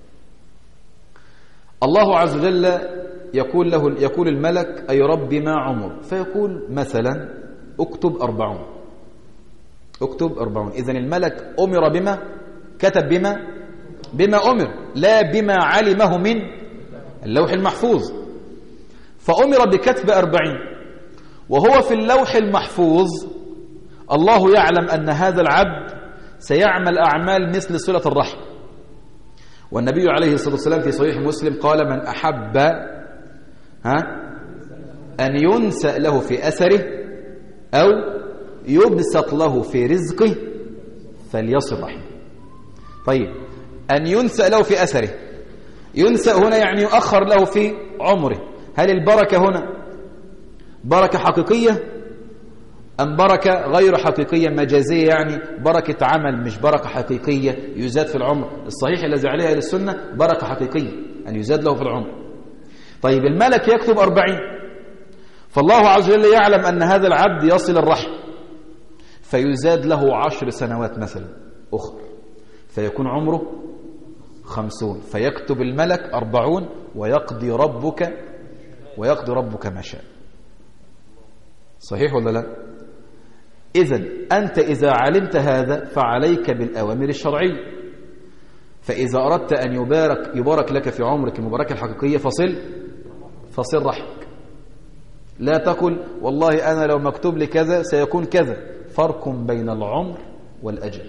[SPEAKER 2] الله عز وجل يقول له يقول الملك: أي رب ما عمر، فيقول مثلا: اكتب أربعون، اكتب أربعون. إذن الملك أمر بما كتب بما بما أمر لا بما علمه من اللوح المحفوظ، فأمر بكتب أربعين، وهو في اللوح المحفوظ الله يعلم أن هذا العبد سيعمل أعمال مثل صلة الرحم. والنبي عليه الصلاة والسلام في صحيح مسلم قال: من أحب ها أن ينسأ له في أثره أو يبسط له في رزقه فليصل رحمه. طيب، أن ينسأ له في أثره، ينسأ هنا يعني يؤخر له في عمره. هل البركة هنا بركة حقيقية أم بركة غير حقيقية مجازية، يعني بركة عمل مش بركة حقيقية يزاد في العمر؟ الصحيح الذي عليها أهل السنة بركة حقيقية أن يزاد له في العمر. طيب الملك يكتب أربعين، فالله عز وجل يعلم أن هذا العبد يصل الرحم فيزاد له عشر سنوات مثلا أخرى فيكون عمره خمسون، فيكتب الملك أربعون ويقضي ربك ويقضي ربك ما شاء. صحيح ولا لا؟ إذن أنت إذا علمت هذا فعليك بالأوامر الشرعية، فإذا أردت أن يبارك يبارك لك في عمرك المباركة الحقيقية فصل فصل رحمك. لا تقل والله أنا لو مكتوب لي كذا سيكون كذا. فرق بين العمر والأجل،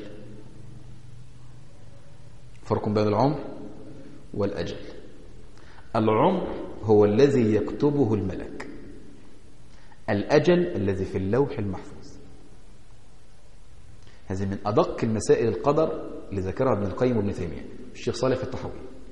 [SPEAKER 2] فرق بين العمر والأجل. العمر هو الذي يكتبه الملك، الأجل الذي في اللوح المحفوظ. هذه من أدق المسائل القدر اللي ذكرها ابن القيم وابن تيمية الشيخ صالح في الطحاوي.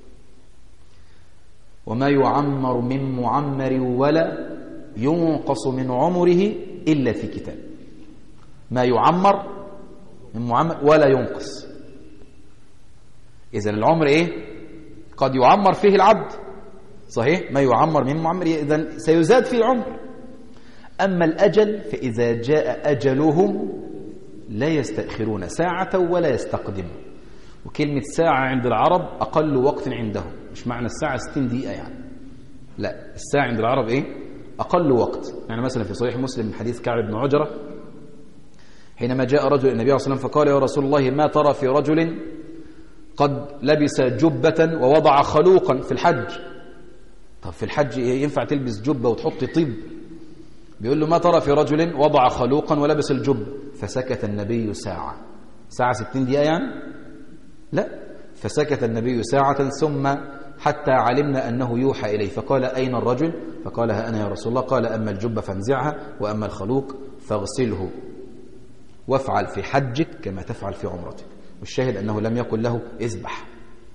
[SPEAKER 2] وما يعمر من معمر ولا ينقص من عمره إلا في كتاب. ما يعمر من معمر ولا ينقص. إذن العمر إيه؟ قد يعمر فيه العبد، صحيح؟ ما يعمر من معمر إذن سيزاد فيه العمر. أما الأجل فإذا جاء أجلهم لا يستأخرون ساعة ولا يستقدمون. وكلمة ساعة عند العرب أقل وقت عندهم، مش معنى الساعة ستين دقيقة يعني، لا، الساعة عند العرب إيه؟ أقل وقت. يعني مثلا في صحيح مسلم من حديث كعب بن عجرة حينما جاء رجل النبي عليه الصلاة والسلام فقال: يا رسول الله، ما ترى في رجل قد لبس جبة ووضع خلوقا في الحج؟ طب في الحج ينفع تلبس جبة وتحط طيب؟ بيقول له: ما ترى في رجل وضع خلوقا ولبس الجبة؟ فسكت النبي ساعة. ساعة ستين دقيقة يعني؟ لا، فسكت النبي ساعة ثم حتى علمنا أنه يوحى إليه فقال: أين الرجل؟ فقال: ها أنا يا رسول الله. قال: أما الجبة فانزعها، وأما الخلوق فاغسله وافعل في حجك كما تفعل في عمرتك. والشاهد أنه لم يقل له اذبح،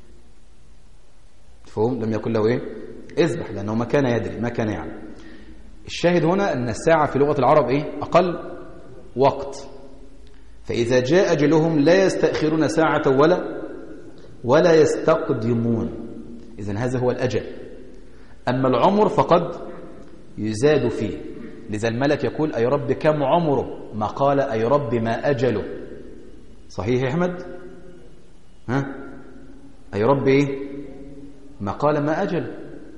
[SPEAKER 2] فهم لم يقل له إيه؟ اذبح، لأنه ما كان يدري، ما كان يعلم. الشاهد هنا أن الساعة في لغة العرب إيه؟ أقل وقت. فإذا جاء أجلهم لا يستأخرون ساعة ولا ولا يستقدمون. إذن هذا هو الأجل. أما العمر فقد يزاد فيه. لذا الملك يقول: أي رب كم عمره؟ ما قال: أي رب ما أجله. صحيح يا أحمد؟ ها؟ أي رب إيه؟ ما قال ما أجله.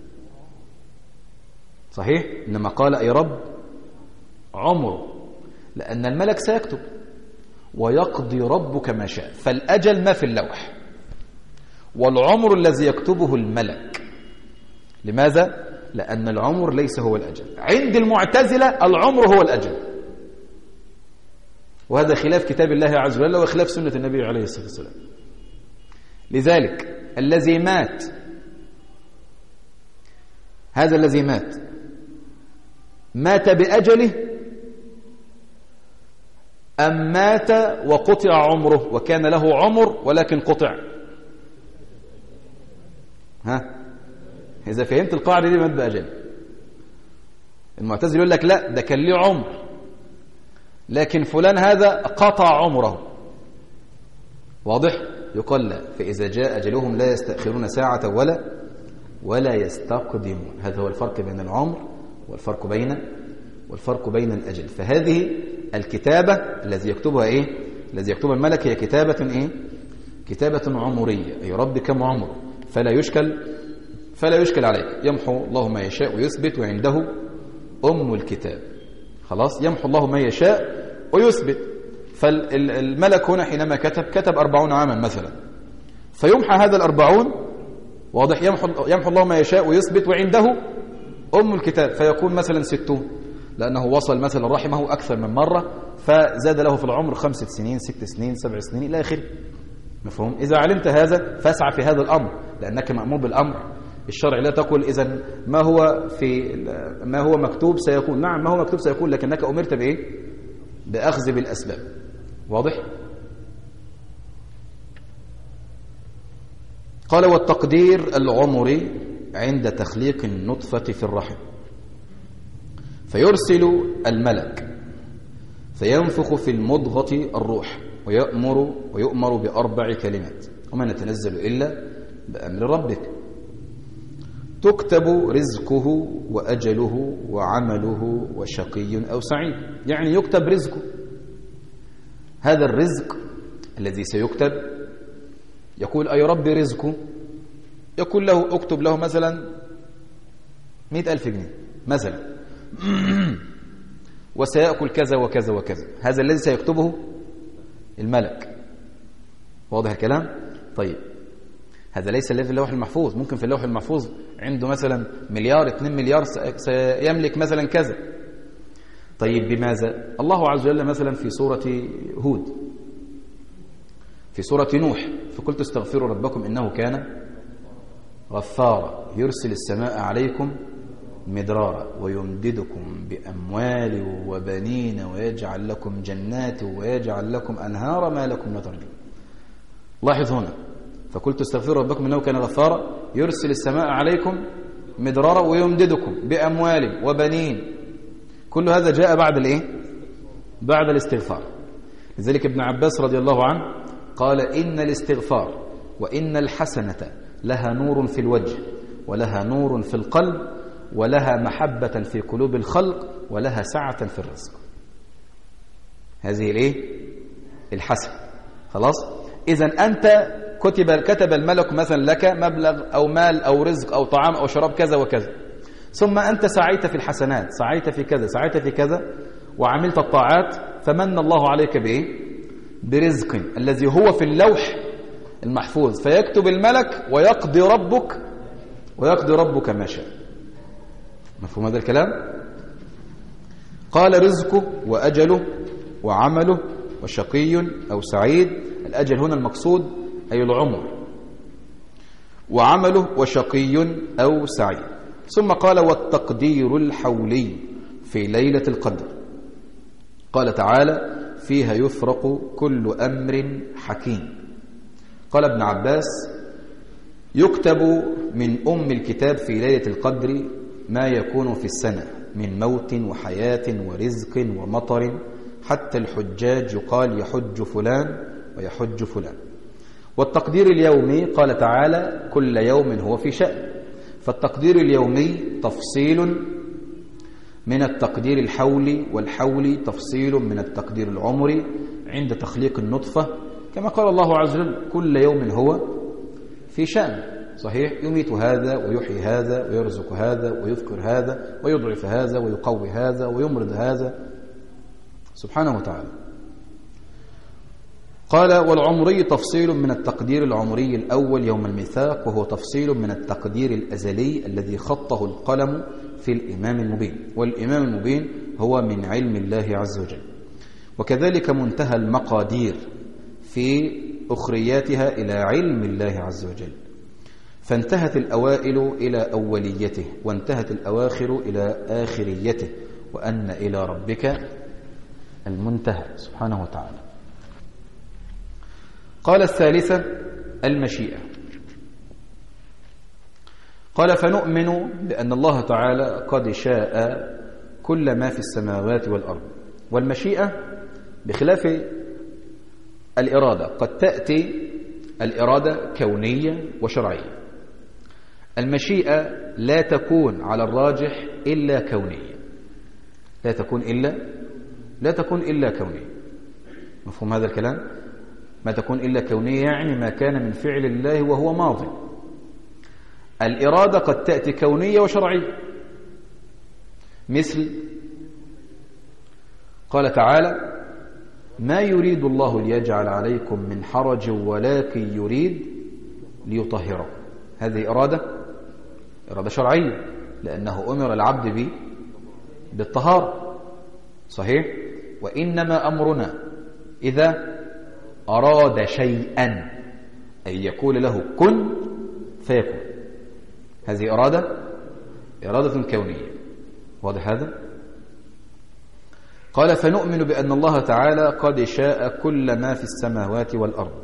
[SPEAKER 2] صحيح؟ إنما قال: أي رب عمره، لأن الملك سيكتب ويقضي ربك ما شاء. فالأجل ما في اللوح، والعمر الذي يكتبه الملك. لماذا؟ لأن العمر ليس هو الأجل. عند المعتزلة العمر هو الأجل، وهذا خلاف كتاب الله عز وجل وخلاف سنة النبي عليه الصلاة والسلام. لذلك الذي مات، هذا الذي مات مات بأجله أم مات وقطع عمره وكان له عمر ولكن قطع؟ ها؟ إذا فهمت القاعدة دي مات بأجله. المعتزل يقول لك لا، ده كان له عمر لكن فلان هذا قطع عمره. واضح؟ يقول لا، فإذا جاء أجلهم لا يستأخرون ساعة ولا ولا يستقدمون. هذا هو الفرق بين العمر والفرق بين والفرق بين الأجل. فهذه الكتابة الذي يكتبها إيه؟ الذي يكتبها الملك هي كتابة إيه؟ كتابة عمرية. أي رب كم عمر؟ فلا يشكل فلا يشكل عليك. يمحو الله ما يشاء ويثبت وعنده أم الكتاب. خلاص، يمحو الله ما يشاء ويثبت. فالملك هنا حينما كتب كتب أربعون عاما مثلا، فيمحى هذا الأربعون. واضح؟ يمحو, يمحو الله ما يشاء ويثبت وعنده أم الكتاب، فيكون مثلا ستون، لأنه وصل مثلا رحمه أكثر من مرة فزاد له في العمر خمسة سنين ست سنين سبع سنين إلى آخره. مفهوم؟ إذا علمت هذا فاسعى في هذا الأمر، لأنك مأمور بالأمر الشرعي. لا تقول إذن ما هو في ما هو مكتوب سيكون. نعم، ما هو مكتوب سيكون، لكنك أمرت بإيه؟ بأخذ بالأسباب. واضح؟ قال: والتقدير العمري عند تخليق النطفة في الرحم، فيرسل الملك فينفخ في المضغة الروح ويأمر ويؤمر بأربع كلمات: وما نتنزل إلا بأمر ربك. تكتب رزقه وأجله وعمله وشقي أو سعيد. يعني يكتب رزقه. هذا الرزق الذي سيكتب يقول: أي رب رزقه، يقول له اكتب له مثلا مئة ألف جنيه مثلا وسيأكل كذا وكذا وكذا. هذا الذي سيكتبه الملك. واضح الكلام؟ طيب، هذا ليس الذي في اللوح المحفوظ. ممكن في اللوح المحفوظ عنده مثلا مليار اتنين مليار سيملك مثلا كذا. طيب، بماذا؟ الله عز وجل مثلا في سورة هود، في سورة نوح: فقلت استغفروا ربكم إنه كان غفارا يرسل السماء عليكم
[SPEAKER 1] مدرارا ويمددكم بأموال وبنين ويجعل لكم جنات ويجعل لكم أنهارا ما لكم لا ترجون. لاحظ هنا فقلت استغفروا ربكم إنه كان غفارا يرسل السماء عليكم مدرارا ويمددكم بأموال وبنين. كل هذا جاء بعد الايه؟ بعد الاستغفار. لذلك ابن عباس رضي الله عنه قال إن الاستغفار وإن الحسنة لها نور في الوجه ولها نور في القلب ولها محبة في قلوب الخلق ولها سعة في الرزق. هذه الايه؟ الحسنة. خلاص؟ إذا أنت كتب كتب الملك مثلا لك مبلغ أو مال أو رزق أو طعام أو شراب كذا وكذا، ثم أنت سعيت في الحسنات، سعيت في كذا، سعيت في كذا، وعملت الطاعات، فمن الله عليك بإيه؟ برزق الذي هو في اللوح المحفوظ، فيكتب الملك ويقضي ربك ويقضي ربك ما شاء. مفهوم هذا الكلام؟ قال رزقه وأجله وعمله وشقي أو سعيد. الأجل هنا المقصود أي العمر، وعمله وشقي أو سعيد. ثم قال والتقدير الحولي في ليلة القدر. قال تعالى فيها يفرق كل أمر حكيم. قال ابن عباس يكتب من أم الكتاب في ليلة القدر ما يكون في السنة من موت وحياة ورزق ومطر، حتى الحجاج يقال يحج فلان ويحج فلان. والتقدير اليومي قال تعالى كل يوم هو في شأن. فالتقدير اليومي تفصيل من التقدير الحولي، والحولي تفصيل من التقدير العمري عند تخليق النطفة، كما قال الله عز وجل كل يوم هو في شأن. صحيح؟ يميت هذا ويحيي هذا ويرزق هذا ويذكر هذا ويضعف هذا ويقوي هذا ويمرض هذا سبحانه وتعالى. قال والعمري تفصيل من التقدير العمري الأول يوم الميثاق، وهو تفصيل من التقدير الأزلي الذي خطه القلم في الإمام المبين، والإمام المبين هو من علم الله عز وجل. وكذلك منتهى المقادير في أخرياتها إلى علم الله عز وجل، فانتهت الأوائل إلى أوليته وانتهت الأواخر إلى آخريته، وأن إلى ربك المنتهى سبحانه وتعالى. قال الثالثة المشيئة. قال فنؤمن بأن الله تعالى قد شاء كل ما في السماوات والأرض. والمشيئة بخلاف الإرادة، قد تأتي الإرادة كونية وشرعية. المشيئة لا تكون على الراجح إلا كونية، لا تكون إلا لا تكون إلا كونية. مفهوم هذا الكلام؟ ما تكون إلا كونية يعني ما كان من فعل الله وهو ماضي. الإرادة قد تأتي كونية وشرعية، مثل قال تعالى ما يريد الله ليجعل عليكم من حرج ولكن يريد ليطهركم. هذه إرادة إرادة شرعية، لأنه أمر العبد به بالطهارة. صحيح؟ وإنما أمرنا إذا أراد شيئا أن يقول له كن فيكون. هذه إرادة إرادة كونية. واضح هذا؟ قال فنؤمن بأن الله تعالى قد شاء كل ما في السماوات والأرض،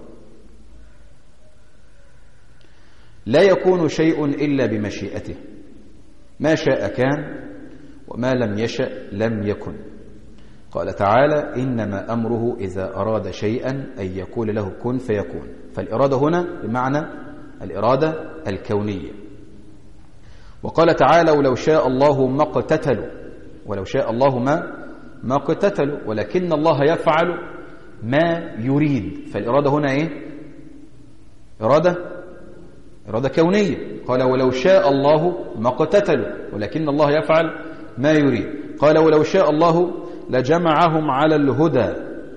[SPEAKER 1] لا يكون شيء إلا بمشيئته، ما شاء كان وما لم يشأ لم يكن. قال تعالى إنما أمره إذا أراد شيئا أن يقول له كن فيكون. فالإرادة هنا بمعنى الإرادة الكونية. وقال تعالى ولو شاء الله ما اقتتلوا، ولو شاء الله ما ما اقتتلوا ولكن الله يفعل ما يريد. فالإرادة هنا إيه؟ إرادة إرادة كونية. قال ولو شاء الله ما اقتتلوا ولكن الله يفعل ما يريد. قال ولو شاء الله لجمعهم على الهدى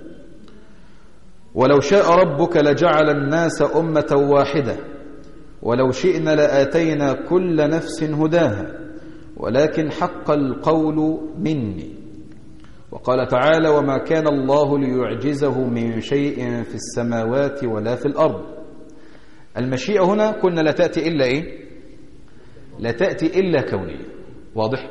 [SPEAKER 1] ولو شاء ربك لجعل الناس أمة واحدة ولو شئنا لآتينا كل نفس هداها ولكن حق القول مني. وقال تعالى وما كان الله ليعجزه من شيء في السماوات ولا في الأرض. المشيئة هنا قلنا لا تأتي إلا إيه؟ لا تأتي إلا كونية.
[SPEAKER 2] واضح؟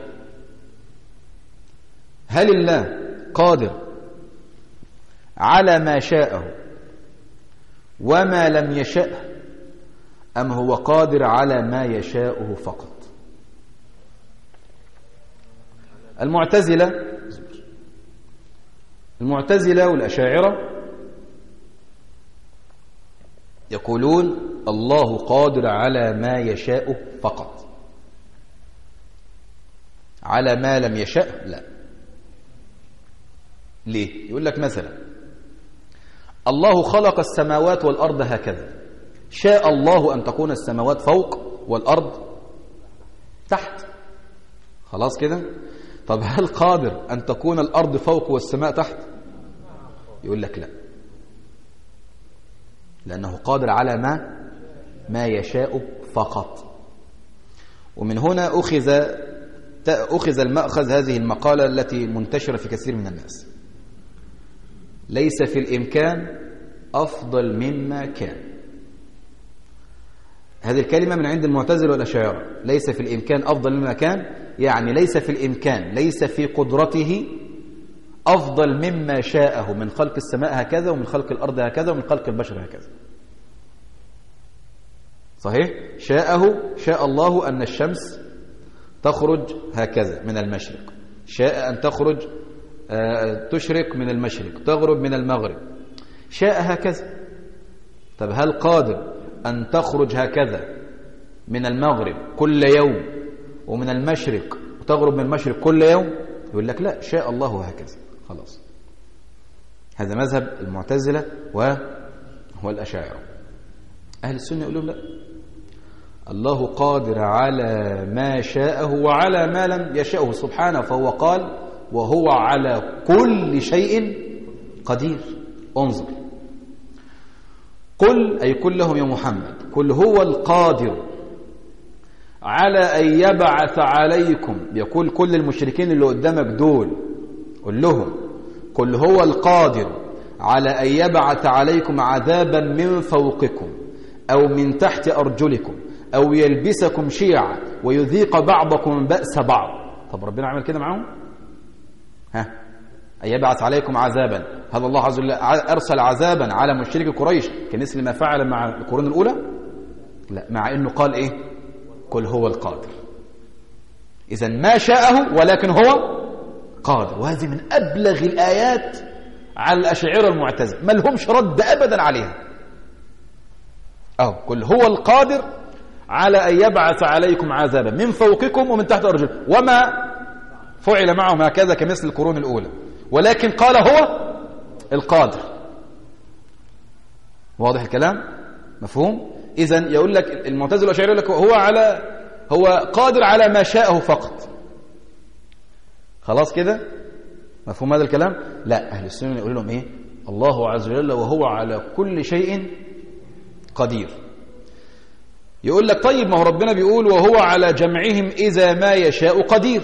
[SPEAKER 2] هل الله قادر على ما شاءه وما لم يشاء، أم هو قادر على ما يشاءه فقط؟ المعتزلة المعتزلة والأشاعرة يقولون الله قادر على ما يشاء فقط، على ما لم يشاء لا. ليه؟ يقول لك مثلا الله خلق السماوات والأرض هكذا، شاء الله أن تكون السماوات فوق والأرض تحت، خلاص كده. طب هل قادر أن تكون الأرض فوق والسماء تحت؟ يقول لك لا، لأنه قادر على ما ما يشاء فقط. ومن هنا أخذ أخذ المأخذ هذه المقالة التي منتشرة في كثير من الناس: ليس في الإمكان أفضل مما كان. هذه الكلمة من عند المعتزلة والأشاعرة، ليس في الإمكان أفضل مما كان، يعني ليس في الإمكان، ليس في قدرته أفضل مما شاءه من خلق السماء هكذا، ومن خلق الأرض هكذا، ومن خلق البشر هكذا. صحيح؟ شاءه شاء الله أن الشمس تخرج هكذا من المشرق، شاء أن تخرج تشرق من المشرق، تغرب من المغرب، شاء هكذا. طب هل قادر أن تخرج هكذا من المغرب كل يوم، ومن المشرق وتغرب من المشرق كل يوم؟ يقول لك لا، شاء الله هكذا، خلاص. هذا مذهب المعتزلة والأشاعرة. أهل السنة يقولون لا، الله قادر على ما شاءه وعلى ما لم يشاءه سبحانه، فهو قال وهو على كل شيء قدير. انظر، قل أي قل لهم يا محمد، قل هو القادر على أن يبعث عليكم، يقول كل المشركين اللي قدامك دول قل لهم قل هو القادر على أن يبعث عليكم عذابا من فوقكم أو من تحت أرجلكم أو يلبسكم شيعا ويذيق بعضكم بأس بعض. طب ربنا عمل كده معهم؟ ها، أن يبعث عليكم عذابا، هذا الله عز وجل أرسل عذابا على مشرك قريش كمثل ما فعل مع القرون الأولى؟ لا، مع أنه قال إيه؟ قل هو القادر. إذن ما شاءه ولكن هو قادر. وهذه من أبلغ الآيات على الأشاعرة المعتزلة، ما لهمش رد أبدا عليها. أو قل هو القادر على أن يبعث عليكم عذابا من فوقكم ومن تحت أرجلكم، وما فعل معهم هكذا كمثل القرون الأولى، ولكن قال هو القادر. واضح الكلام؟ مفهوم؟ إذن يقول لك المعتزلة والأشاعرة يقول لك هو على هو قادر على ما شاءه فقط. خلاص كده؟ مفهوم هذا الكلام؟ لا، أهل السنة يقول لهم إيه؟ الله عز وجل وهو على كل شيء قدير. يقول لك طيب ما هو ربنا بيقول وهو على جمعهم إذا ما يشاء قدير.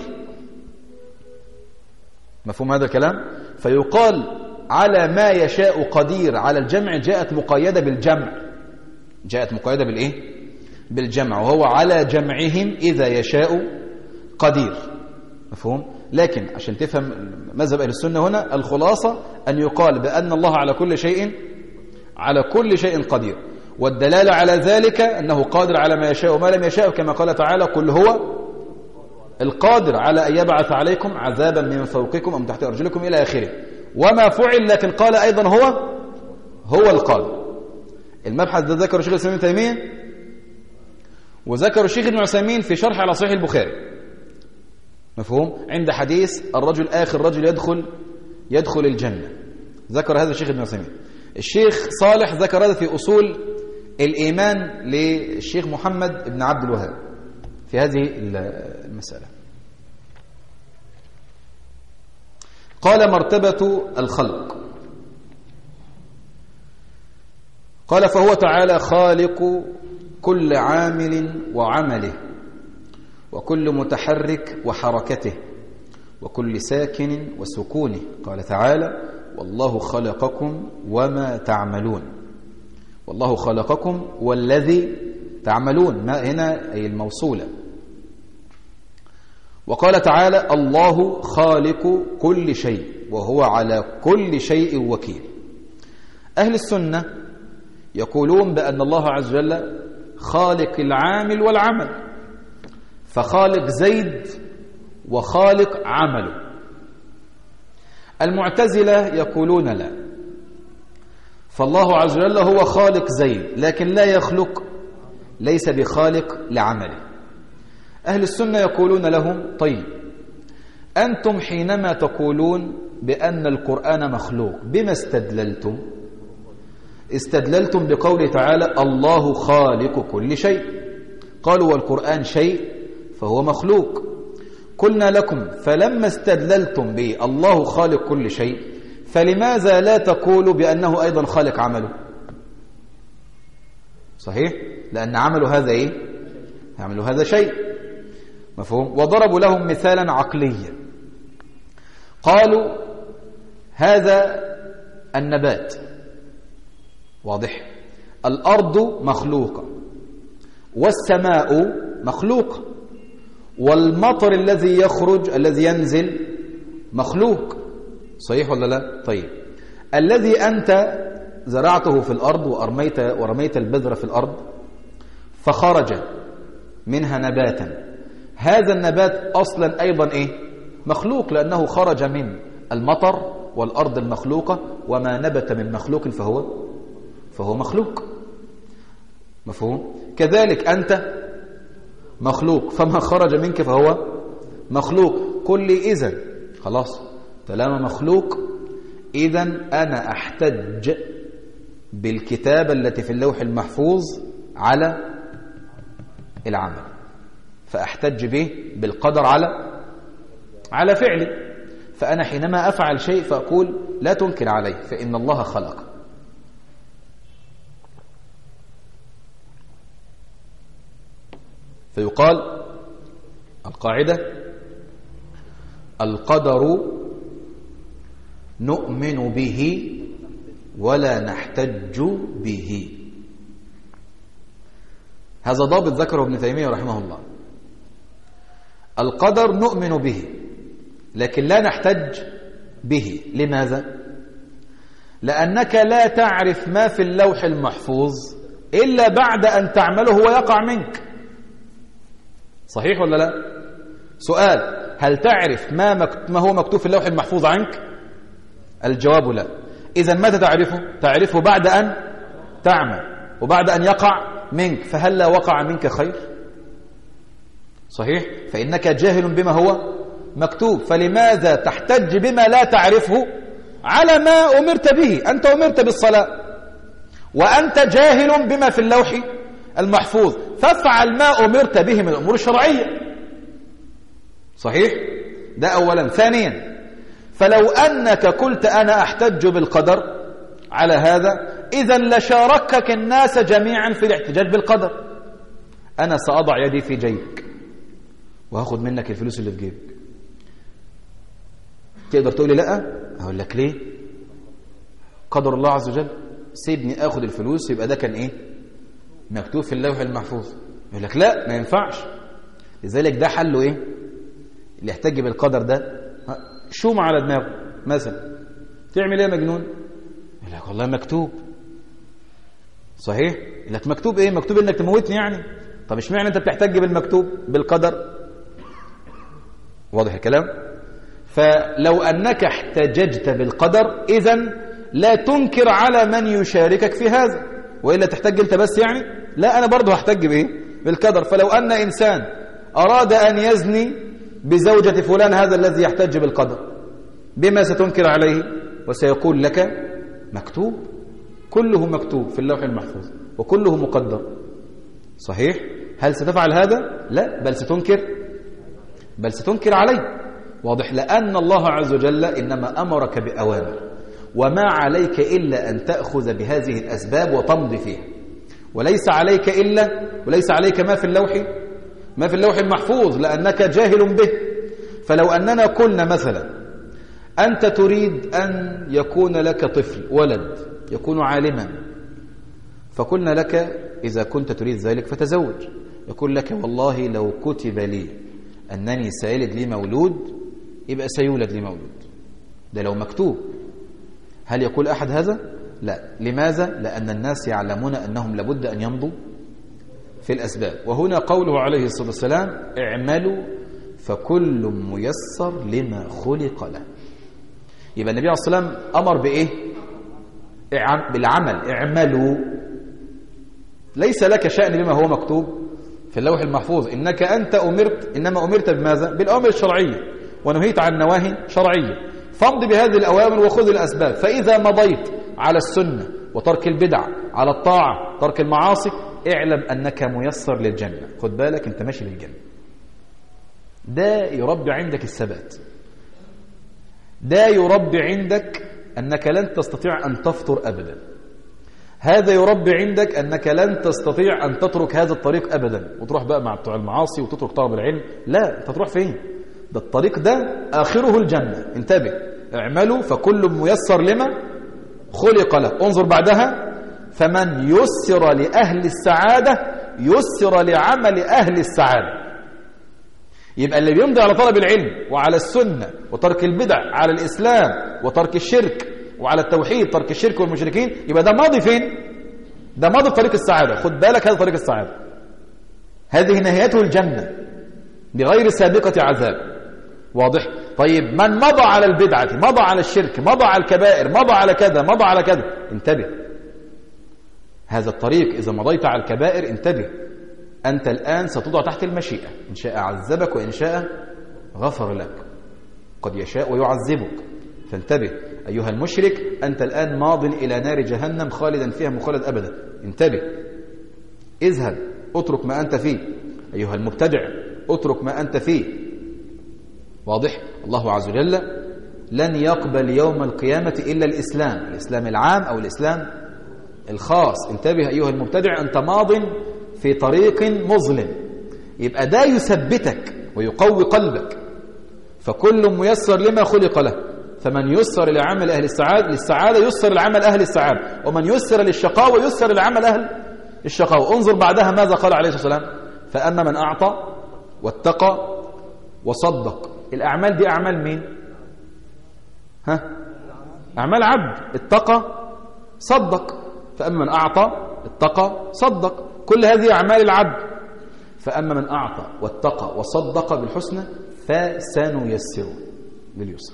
[SPEAKER 2] مفهوم هذا الكلام؟ فيقال على ما يشاء قدير، على الجمع جاءت مقيدة بالجمع، جاءت مقيدة بالإيه؟ بالجمع، وهو على جمعهم إذا يشاء قدير. مفهوم؟ لكن عشان تفهم مذهب أهل السنة هنا، الخلاصة أن يقال بأن الله على كل شيء على كل شيء قدير، والدلالة على ذلك أنه قادر على ما يشاء وما لم يشاء، كما قال تعالى قل هو القادر على أن يبعث عليكم عذابا من فوقكم أو من تحت أرجلكم إلى آخره. وما فعل، لكن قال أيضا هو هو القادر. المبحث ده ذكر الشيخ الإسلام ابن تيمية وذكر الشيخ ابن عثيمين في شرح على صحيح البخاري. مفهوم؟ عند حديث الرجل آخر رجل يدخل يدخل الجنة، ذكر هذا الشيخ ابن عثيمين. الشيخ صالح ذكر هذا في أصول الإيمان للشيخ محمد بن عبد الوهاب في هذه المسألة. قال مرتبة الخلق، قال فهو تعالى خالق كل عامل وعمله وكل متحرك وحركته وكل ساكن وسكونه. قال تعالى والله خلقكم وما تعملون، والله خلقكم والذي تعملون، ما هنا أي الموصولة. وقال تعالى الله خالق كل شيء وهو على كل شيء وكيل. أهل السنة يقولون بأن الله عز وجل خالق العامل والعمل، فخالق زيد وخالق عمله. المعتزلة يقولون لا، فالله عز وجل هو خالق زيد لكن لا يخلق، ليس بخالق لعمله. أهل السنة يقولون لهم طيب أنتم حينما تقولون بأن القرآن مخلوق بما استدللتم؟ استدللتم بقوله تعالى الله خالق كل شيء، قالوا والقرآن شيء فهو مخلوق. قلنا لكم فلما استدللتم به الله خالق كل شيء فلماذا لا تقولوا بأنه أيضا خالق عمله؟ صحيح؟ لأن عمله هذا إيه؟ عمله هذا شيء، مفهوم؟ وضربوا لهم مثالا عقليا، قالوا هذا النبات واضح، الأرض مخلوقة والسماء مخلوقة والمطر الذي يخرج الذي ينزل مخلوق، صحيح ولا لا؟ طيب الذي أنت زرعته في الأرض وأرميت ورميت البذرة في الأرض فخرج منها نباتا، هذا النبات أصلا أيضا إيه؟ مخلوق، لأنه خرج من المطر والأرض المخلوقة، وما نبت من مخلوق فهو فهو مخلوق، مفهوم؟ كذلك أنت مخلوق، فما خرج منك فهو مخلوق. قل لي إذن خلاص طالما مخلوق إذن أنا أحتج بالكتابة التي في اللوح المحفوظ على العمل، فأحتج به بالقدر على على فعلي. فأنا حينما أفعل شيء فأقول لا تنكر عليه فإن الله خلق. فيقال القاعدة القدر نؤمن به ولا نحتج به. هذا ضابط ذكره ابن تيمية رحمه الله. القدر نؤمن به لكن لا نحتج به. لماذا؟ لأنك لا تعرف ما في اللوح المحفوظ إلا بعد أن تعمله ويقع منك، صحيح ولا لا؟ سؤال: هل تعرف ما, مكت... ما هو مكتوب في اللوح المحفوظ عنك؟ الجواب لا. إذن متى تعرفه؟ تعرفه بعد أن تعمل وبعد أن يقع منك، فهل لا وقع منك خير؟ صحيح؟ فإنك جاهل بما هو مكتوب، فلماذا تحتج بما لا تعرفه على ما أمرت به؟ أنت أمرت بالصلاة وأنت جاهل بما في اللوح المحفوظ، فافعل ما أمرت به من الأمور الشرعية، صحيح؟ ده أولا. ثانيا، فلو أنك قلت أنا أحتج بالقدر على هذا إذن لشاركك الناس جميعا في الاحتجاج بالقدر. أنا سأضع يدي في جيبك وهاخد منك الفلوس اللي في جيبك، تقدر تقولي لا؟ أقول لك ليه؟ قدر الله عز وجل، سيبني أخذ الفلوس، يبقى ده كان إيه؟ مكتوب في اللوح المحفوظ. يقول لك لا ما ينفعش. لذلك ده حله إيه؟ اللي يحتج بالقدر ده شوم على دماغه مثلا، تعمل ايه يا مجنون؟ يقول لك والله مكتوب. صحيح؟ يقول لك مكتوب ايه؟ مكتوب انك تموتني يعني. طب اشمعنى انت بتحتج بالمكتوب بالقدر؟ واضح الكلام؟ فلو انك احتججت بالقدر اذن لا تنكر على من يشاركك في هذا، والا تحتج انت بس يعني؟ لا، انا برضه هحتج بايه؟ بالقدر. فلو ان انسان اراد ان يزني بزوجة فلان، هذا الذي يحتج بالقدر، بما ستنكر عليه؟ وسيقول لك مكتوب، كله مكتوب في اللوح المحفوظ وكله مقدر، صحيح؟ هل ستفعل هذا؟ لا، بل ستنكر بل ستنكر عليه. واضح؟ لأن الله عز وجل إنما أمرك بأوامر، وما عليك إلا أن تأخذ بهذه الأسباب وتمضي فيها، وليس عليك إلا وليس عليك ما في اللوح ما في اللوح المحفوظ، لأنك جاهل به. فلو أننا قلنا مثلا أنت تريد أن يكون لك طفل ولد يكون عالما، فقلنا لك إذا كنت تريد ذلك فتزوج، يقول لك والله لو كتب لي أنني سيلد لي مولود، يبقى سيولد لي مولود. ده لو مكتوب. هل يقول أحد هذا؟ لا. لماذا؟ لأن الناس يعلمون أنهم لابد أن يمضوا في الأسباب. وهنا قوله عليه الصلاة والسلام اعملوا فكل ميسر لما خلق له. يبقى النبي عليه الصلاة والسلام أمر بإيه؟ بالعمل. اعملوا، ليس لك شأن بما هو مكتوب في اللوح المحفوظ. إنك أنت أمرت، إنما أمرت بماذا؟ بالأوامر الشرعية، ونهيت عن نواهي شرعية. فامض بهذه الأوامر وخذ الأسباب. فإذا مضيت على السنة وترك البدع، على الطاعة، ترك المعاصي، اعلم أنك ميسر للجنة. خد بالك أنت ماشي للجنة. ده يربي عندك الثبات، ده يربي عندك أنك لن تستطيع أن تفطر أبدا. هذا يربي عندك أنك لن تستطيع أن تترك هذا الطريق أبدا وتروح بقى مع بتوع المعاصي وتترك طلب العلم. لا، أنت تروح فين؟ ده الطريق ده آخره الجنة. انتبه، اعملوا فكل ميسر لما خلق له. انظر بعدها، فمن يسر لأهل السعادة يسر لعمل أهل السعادة. يبقى اللي بيمضي على طلب العلم وعلى السنة وترك البدع، على الإسلام وترك الشرك، وعلى التوحيد ترك الشرك والمشركين، يبقى ده ماضي فين؟ ده ماضي طريق السعادة. خد بالك، هذا طريق السعادة، هذه نهايته الجنة بغير سابقة عذاب. واضح؟ طيب من مضى على البدعة، مضى على الشرك، مضى على الكبائر، مضى على كذا، مضى على كذا، انتبه، هذا الطريق إذا مضيت على الكبائر انتبه، أنت الآن ستوضع تحت المشيئة، إن شاء عذبك وإن شاء غفر لك، قد يشاء ويعذبك. فانتبه أيها المشرك، أنت الآن ماض إلى نار جهنم خالدا فيها مخلد أبدا. انتبه، اذهب، اترك ما أنت فيه. أيها المبتدع، اترك ما أنت فيه. واضح؟ الله عز وجل لن يقبل يوم القيامة إلا الإسلام، الإسلام العام أو الإسلام الخاص. انتبه أيها المبتدع، أنت ماض في طريق مظلم، يبقى ده يثبتك ويقوي قلبك. فكل ميسر لما خلق له، فمن يسر لعمل أهل السعادة للسعادة يسر لعمل أهل السعادة، ومن يسر للشقاوة يسر لعمل أهل الشقاوة. انظر بعدها ماذا قال عليه الصلاة والسلام، فأما من أعطى واتقى وصدق. الأعمال دي أعمال مين؟ ها؟ أعمال عبد. اتقى صدق، فأما من أعطى اتقى صدق، كل هذه أعمال العبد. فأما من أعطى واتقى وصدق بالحسنى فسنيسره لليسر.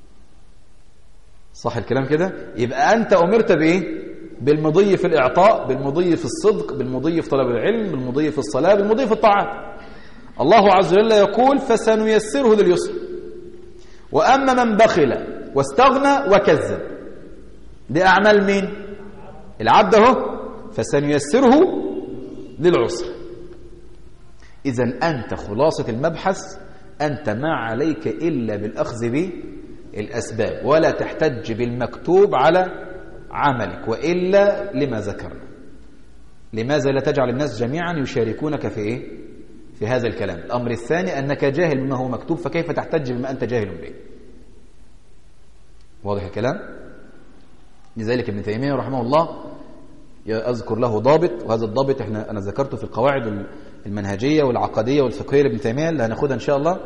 [SPEAKER 2] صح الكلام كده؟ يبقى أنت أمرت بإيه؟ بالمضي في الإعطاء، بالمضي في الصدق، بالمضي في طلب العلم، بالمضي في الصلاة، بالمضي في الطاعات. الله عز وجل يقول فسنيسره لليسر. وأما من بخل واستغنى وكذب، دي أعمال مين؟ العبد اهو، فسنيسره للعسر. إذن أنت خلاصة المبحث، أنت ما عليك إلا بالأخذ بالأسباب، ولا تحتج بالمكتوب على عملك، وإلا لما ذكرنا. لماذا لا تجعل الناس جميعا يشاركونك في إيه؟ في هذا الكلام. الأمر الثاني أنك جاهل بما هو مكتوب، فكيف تحتج بما أنت جاهل به؟ واضح الكلام؟ لذلك ابن تيمية رحمه الله أذكر له ضابط، وهذا الضابط احنا أنا ذكرته في القواعد المنهجية والعقدية والفقهية لابن تيمية اللي هناخدها إن شاء الله.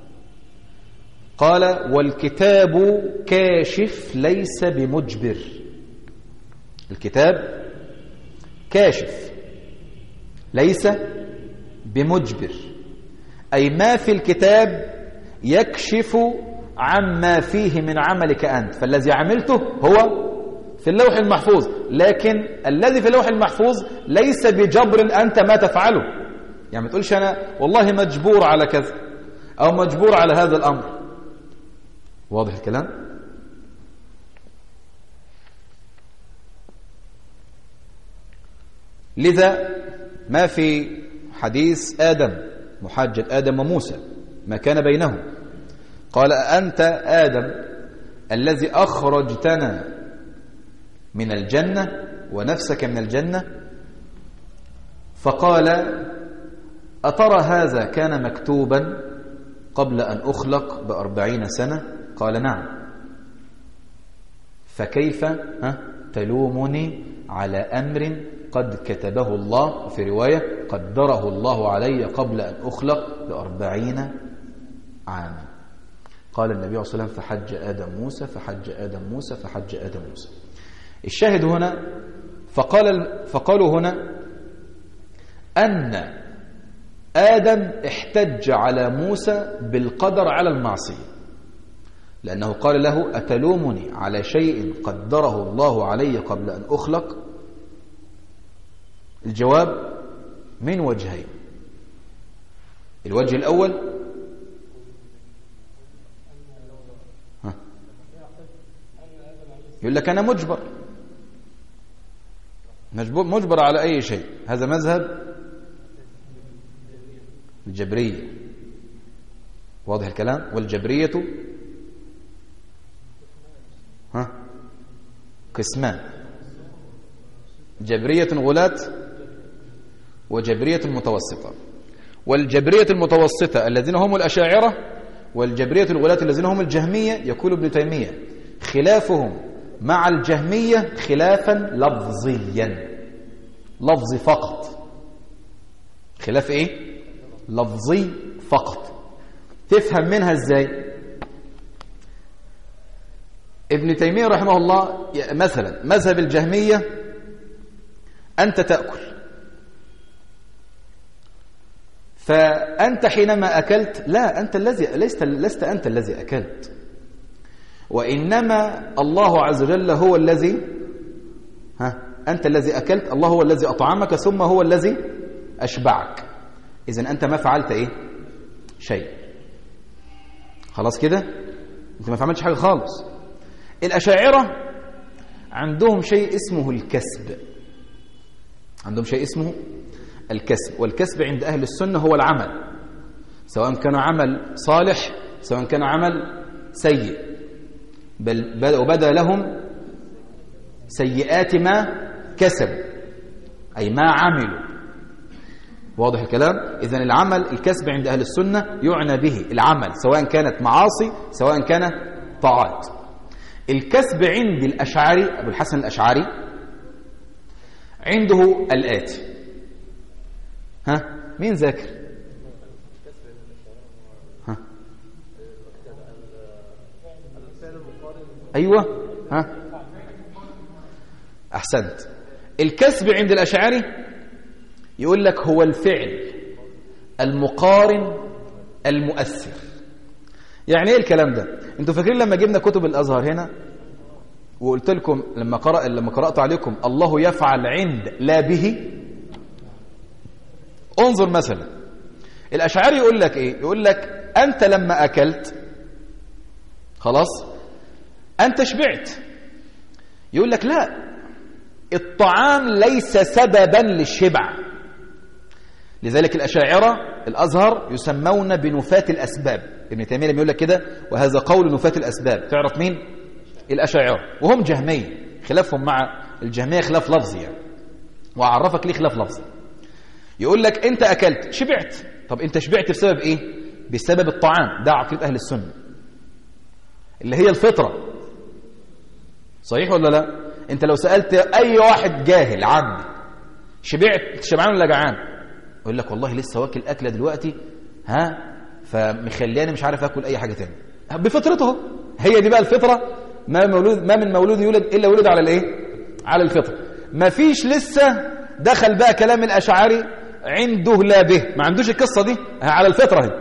[SPEAKER 2] قال والكتاب كاشف ليس بمجبر. الكتاب كاشف ليس بمجبر، أي ما في الكتاب يكشف عما فيه من عملك أنت، فالذي عملته هو في اللوح المحفوظ، لكن الذي في اللوح المحفوظ ليس بجبر أنت ما تفعله. يعني ما تقولش أنا والله مجبور على كذا أو مجبور على هذا الأمر. واضح الكلام؟ لذا ما في حديث آدم، محاجة آدم وموسى ما كان بينهم، قال أنت آدم الذي أخرجتنا من الجنة ونفسك من الجنة، فقال أترى هذا كان مكتوبا قبل أن أخلق بأربعين سنة؟ قال نعم. فكيف تلومني على أمر قد كتبه الله، في رواية قدره الله علي قبل أن أخلق بأربعين عاما. قال النبي عليه الصلاة والسلام فحج آدم موسى فحج آدم موسى فحج آدم موسى. الشاهد هنا فقال فقالوا هنا أن آدم احتج على موسى بالقدر على المعصية، لأنه قال له أتلومني على شيء قدره الله علي قبل أن أخلق؟ الجواب من وجهين. الوجه الأول ها. يقول لك أنا مجبر مجبر على أي شيء. هذا مذهب الجبرية، واضح الكلام. والجبرية ها قسمان، جبرية غلاة وجبرية متوسطة. والجبرية المتوسطة الذين هم الأشاعرة، والجبرية الغلاة الذين هم الجهمية، يقول ابن تيمية خلافهم مع الجهمية خلافا لفظيا، لفظي فقط. خلاف ايه؟ لفظي فقط. تفهم منها ازاي؟ ابن تيمية رحمه الله مثلا مذهب الجهمية أنت تأكل، فأنت حينما أكلت لا أنت الذي لست, لست أنت الذي أكلت، وإنما الله عز وجل هو الذي ها أنت الذي أكلت، الله هو الذي أطعمك ثم هو الذي أشبعك. إذن أنت ما فعلت إيه؟ شيء. خلاص كده أنت ما فعلتش حاجة خالص. الأشاعرة عندهم شيء اسمه الكسب، عندهم شيء اسمه الكسب. والكسب عند أهل السنة هو العمل، سواء كان عمل صالح سواء كان عمل سيء، بل وبدأ لهم سيئات ما كسبوا أي ما عملوا. واضح الكلام؟ إذن العمل الكسب عند أهل السنة يعنى به العمل، سواء كانت معاصي سواء كانت طاعات. الكسب عند الأشعري أبو الحسن الأشعري عنده الآتي. ها مين ذاكر؟ ها أيوة ها أحسنت. الكسب عند الأشعري يقول لك هو الفعل المقارن المؤثر. يعني ايه الكلام ده؟ انتوا فاكرين لما جبنا كتب الازهر هنا وقلت لكم لما قرأ لما قرأت عليكم الله يفعل عند لا به؟ انظر مثلا الاشعري يقول لك ايه؟ يقول لك انت لما اكلت خلاص انت شبعت. يقول لك لا، الطعام ليس سببا للشبع. لذلك الأشاعرة الأزهر يسمون بنفاة الأسباب. ابن تيمية لما يقول لك كده وهذا قول نفاة الأسباب، تعرف مين؟ الأشاعرة، وهم جهمية. خلافهم مع الجهمية خلاف لفظي يعني. وأعرفك ليه خلاف لفظي. يقول لك أنت أكلت شبعت. طب أنت شبعت بسبب إيه؟ بسبب الطعام. ده عقيدة أهل السنة اللي هي الفطرة. صحيح ولا لا؟ أنت لو سألت أي واحد جاهل عامي شبعت شبعان ولا جعان؟ يقول لك والله لسه واكل أكلة دلوقتي ها فمخلياني مش عارف أكل أي حاجة تاني. بفطرته. هي دي بقى الفطرة. ما مولود ما من مولود يولد إلا ولد على الإيه؟ على الفطرة. ما فيش لسه دخل بقى كلام الأشعري عنده لا به، ما عندوش القصة دي، على الفطرة هي.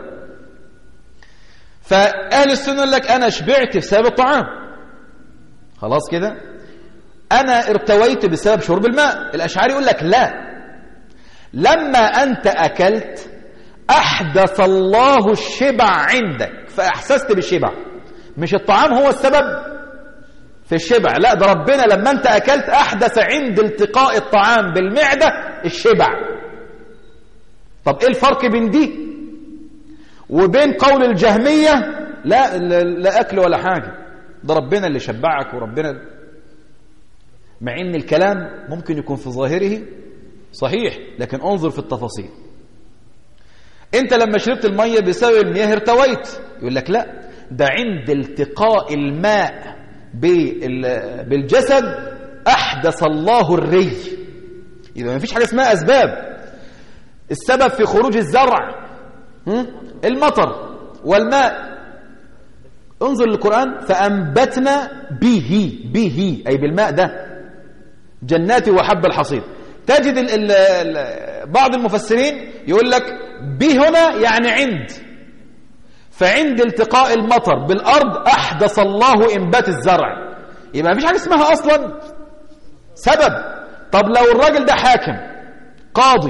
[SPEAKER 2] فأهل السنة يقول لك أنا شبعت بسبب الطعام. خلاص كده أنا ارتويت بسبب شرب الماء. الأشعري يقول لك لا، لما أنت أكلت أحدث الله الشبع عندك فأحسست بالشبع. مش الطعام هو السبب في الشبع، لا ده ربنا لما أنت أكلت أحدث عند التقاء الطعام بالمعدة الشبع. طب إيه الفرق بين دي وبين قول الجهمية لا لا أكل ولا حاجة، ده ربنا اللي شبعك وربنا، مع إن الكلام ممكن يكون في ظاهره صحيح لكن انظر في التفاصيل. انت لما شربت المية بسبب المياه ارتويت. يقول لك لا، ده عند التقاء الماء بالجسد أحدث الله الري. إذا ما فيش حاجة اسمها أسباب. السبب في خروج الزرع المطر، والماء. انظر للقرآن، فأنبتنا به به أي بالماء ده جنات وحب الحصيد. تجد ال ال بعض المفسرين يقول لك به هنا يعني عند، فعند التقاء المطر بالأرض أحدث الله إنبات الزرع. يبقى مفيش حاجة اسمها أصلا سبب. طب لو الراجل ده حاكم قاضي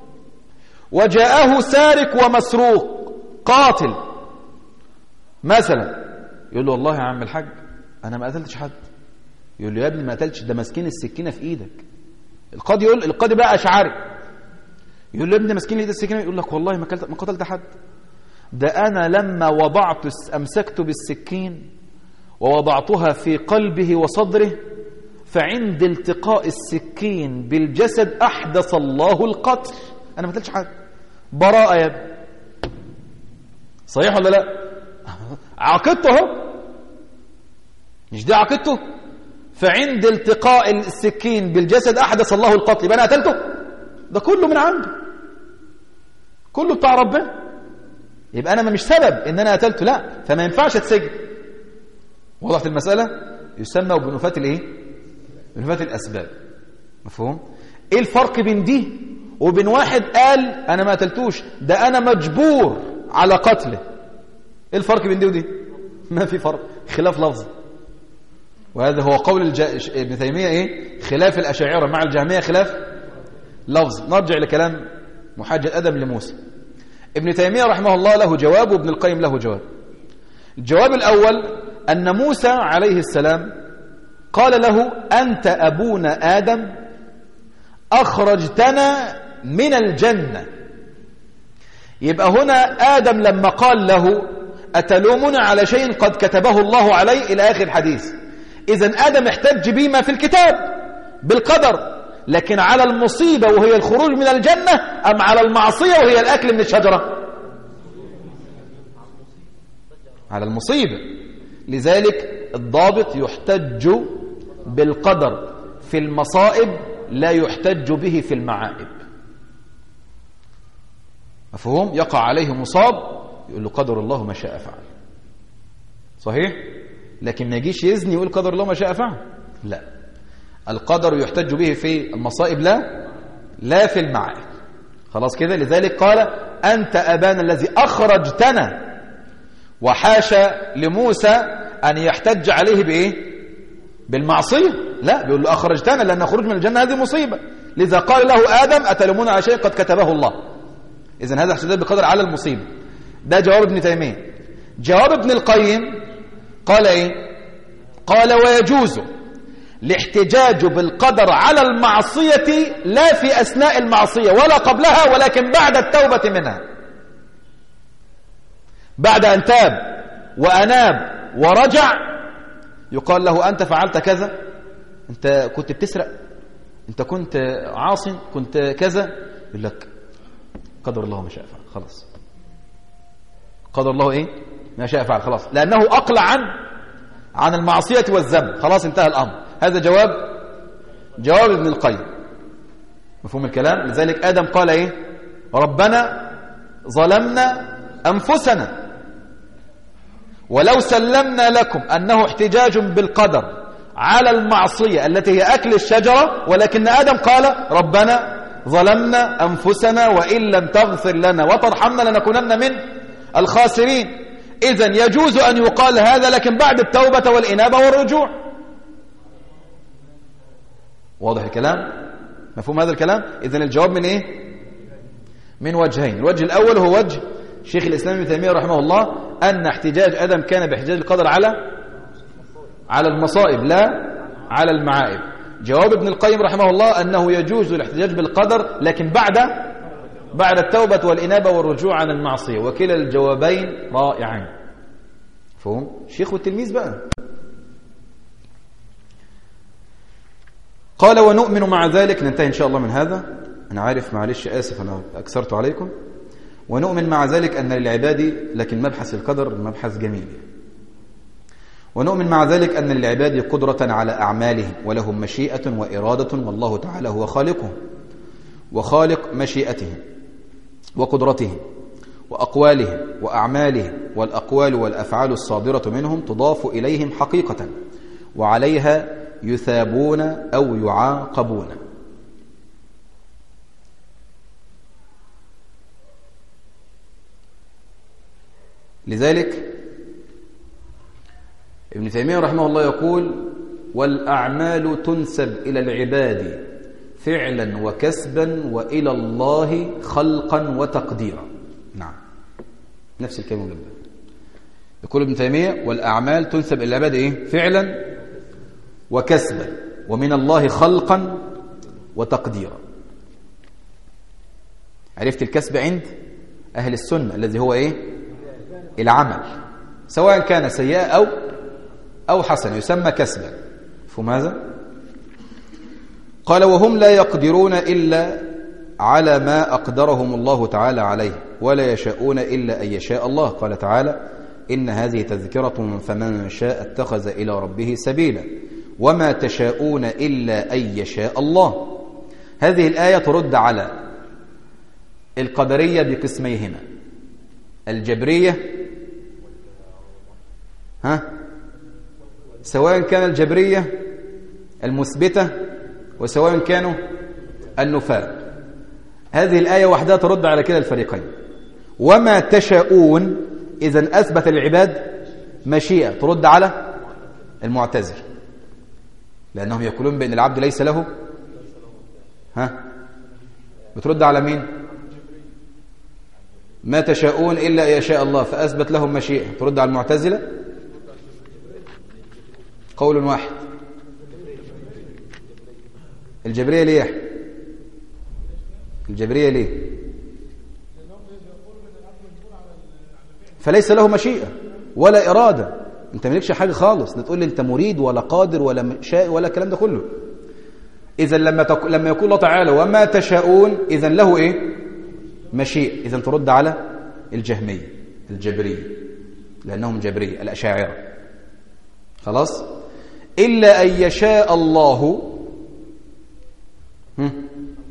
[SPEAKER 2] وجاءه سارق ومسروق قاتل مثلا، يقول له والله يا عم الحاج أنا ما قتلتش حد. يقول له يا ابني ما قتلتش، ده ماسكين السكينة في إيدك. القاضي يقول، القاضي بقى أشعري، يقول له يا ابني ماسكين ايد السكينة، يقول لك والله ما قتلت ما قتلت حد، ده أنا لما وضعت أمسكت بالسكين ووضعتها في قلبه وصدره، فعند التقاء السكين بالجسد أحدث الله القتل. أنا ما قتلتش حد، براءة يا ابني. صحيح ولا لا؟ عقيدته اهو، مش دي عقيدته؟ فعند التقاء السكين بالجسد أحدث الله القتل، يبقى أنا قتلته؟ ده كله من عنده، كله بتاع ربنا. يبقى أنا مش سبب إن أنا قتلته، لا، فما ينفعش أتسجن. وضحت المسألة؟ يسمى بنفاة الإيه؟ بنفاة الأسباب. مفهوم؟ إيه الفرق بين دي وبين واحد قال أنا ما قتلتوش، ده أنا مجبور على قتله؟ إيه الفرق بين دي ودي؟ ما في فرق، خلاف لفظ. وهذا هو قول الج... ابن تيمية إيه؟ خلاف الأشاعرة مع الجهمية خلاف لفظ. نرجع لكلام محاج الأدب لموسى. ابن تيمية رحمه الله له جواب، وابن القيم له جواب. الجواب الأول أن موسى عليه السلام قال له أنت أبونا آدم أخرجتنا من الجنة. يبقى هنا آدم لما قال له أتلومنا على شيء قد كتبه الله عليه إلى آخر الحديث، إذن آدم احتج بما في الكتاب بالقدر، لكن على المصيبة وهي الخروج من الجنة أم على المعصية وهي الأكل من الشجرة؟ على المصيبة. لذلك الضابط يحتج بالقدر في المصائب، لا يحتج به في المعائب. مفهوم؟ يقع عليه مصاب يقول له قدر الله ما شاء فعل. صحيح؟ لكن ما يجيش يزني يقول قدر الله ما شاء فعل، لا. القدر يحتج به في المصائب، لا لا في المعائب. خلاص كده. لذلك قال أنت أبانا الذي أخرجتنا، وحاشا لموسى أن يحتج عليه بإيه؟ بالمعصية، لا، بيقول له أخرجتنا، لأن خروج من الجنة هذه مصيبة. لذا قال له آدم أتلومون على شيء قد كتبه الله. إذن هذا احتجاج بقدر على المصيبة. ده جواب ابن تيمية. جواب ابن القيم قال إيه؟ قال ويجوز الاحتجاج بالقدر على المعصية لا في أثناء المعصية ولا قبلها، ولكن بعد التوبة منها. بعد أن تاب وأناب ورجع يقال له أنت فعلت كذا، أنت كنت بتسرق، أنت كنت عاصي، كنت كذا، يقول لك قدر الله ما شاء فعل. خلاص، قدر الله إيه؟ ما شاء فعل. خلاص، لأنه أقلع عن عن المعصية والذنب. خلاص انتهى الأمر. هذا جواب جواب ابن القيم. مفهوم الكلام؟ لذلك آدم قال إيه؟ ربنا ظلمنا أنفسنا ولو سلمنا لكم أنه احتجاج بالقدر على المعصية التي هي أكل الشجرة، ولكن آدم قال ربنا ظلمنا أنفسنا وإن لم تغفر لنا وترحمنا لنكونن من الخاسرين. إذن يجوز أن يقال هذا، لكن بعد التوبة والإنابة والرجوع. واضح الكلام؟ مفهوم هذا الكلام؟ إذن الجواب من إيه؟ من وجهين. الوجه الأول هو وجه شيخ الإسلام ابن تيمية رحمه الله، أن احتجاج آدم كان باحتجاج القدر على على المصائب لا على المعائب. جواب ابن القيم رحمه الله أنه يجوز الاحتجاج بالقدر، لكن بعد بعد التوبة والإنابة والرجوع عن المعصية. وكلا الجوابين رائعين. فهم؟ الشيخ والتلميذ بقى. قال ونؤمن مع ذلك، ننتهي إن شاء الله من هذا. أنا عارف، معلش آسف أنا أكثرت عليكم. ونؤمن مع ذلك أن للعباد، لكن مبحث القدر مبحث جميل. ونؤمن مع ذلك أن للعباد قدرة على أعمالهم، ولهم مشيئة وإرادة، والله تعالى هو خالقهم وخالق مشيئتهم وقدرتهم،
[SPEAKER 1] وأقوالهم وأعمالهم، والأقوال والأفعال الصادرة منهم تضاف إليهم حقيقة، وعليها يثابون أو يعاقبون. لذلك ابن تيمية رحمه الله يقول: والأعمال تنسب إلى العباد فعلا وكسبا، وإلى الله خلقا وتقديرا. نعم، نفس الكلمة جدا. يقول ابن تيمية: والأعمال تنسب إلى العباد إيه؟ فعلا وكسبا، ومن الله خلقا وتقديرا. عرفت الكسب عند أهل السنة الذي هو إيه؟ العمل، سواء كان سيئا أو أو حسنا، يسمى كسبا. فهم هذا؟ قال: وهم لا يقدرون إلا على ما أقدرهم الله تعالى عليه، ولا يشاءون إلا أن يشاء الله. قال تعالى: إن هذه تذكرة فمن شاء اتخذ إلى ربه سبيلا، وما تشاءون إلا أن يشاء الله. هذه الآية ترد على القدرية بقسميهما: الجبرية، ها سواء كان الجبرية المثبتة وسواء كانوا النفاة. هذه الآية وحدها ترد على كلا الفريقين. وما تشاءون إذن أثبت للعباد مشيئة، ترد على المعتزلة، لأنهم يقولون بأن العبد ليس له، ها بترد على مين؟ ما تشاءون إلا يشاء الله، فأثبت لهم مشيئة، ترد على المعتزلة. قول واحد. الجبرية ليه؟ الجبرية ليه؟ فليس له مشيئة ولا إرادة، انت مالكش حاجة خالص، لا تقول لي انت مريد ولا قادر ولا شاء ولا الكلام ده كله. إذن لما تك... لما يقول الله تعالى وما تشاءون، إذن له إيه؟ مشيئة. إذن ترد على الجهمية الجبرية، لأنهم جبرية الأشاعرة. خلاص؟ إلا أن يشاء الله هم؟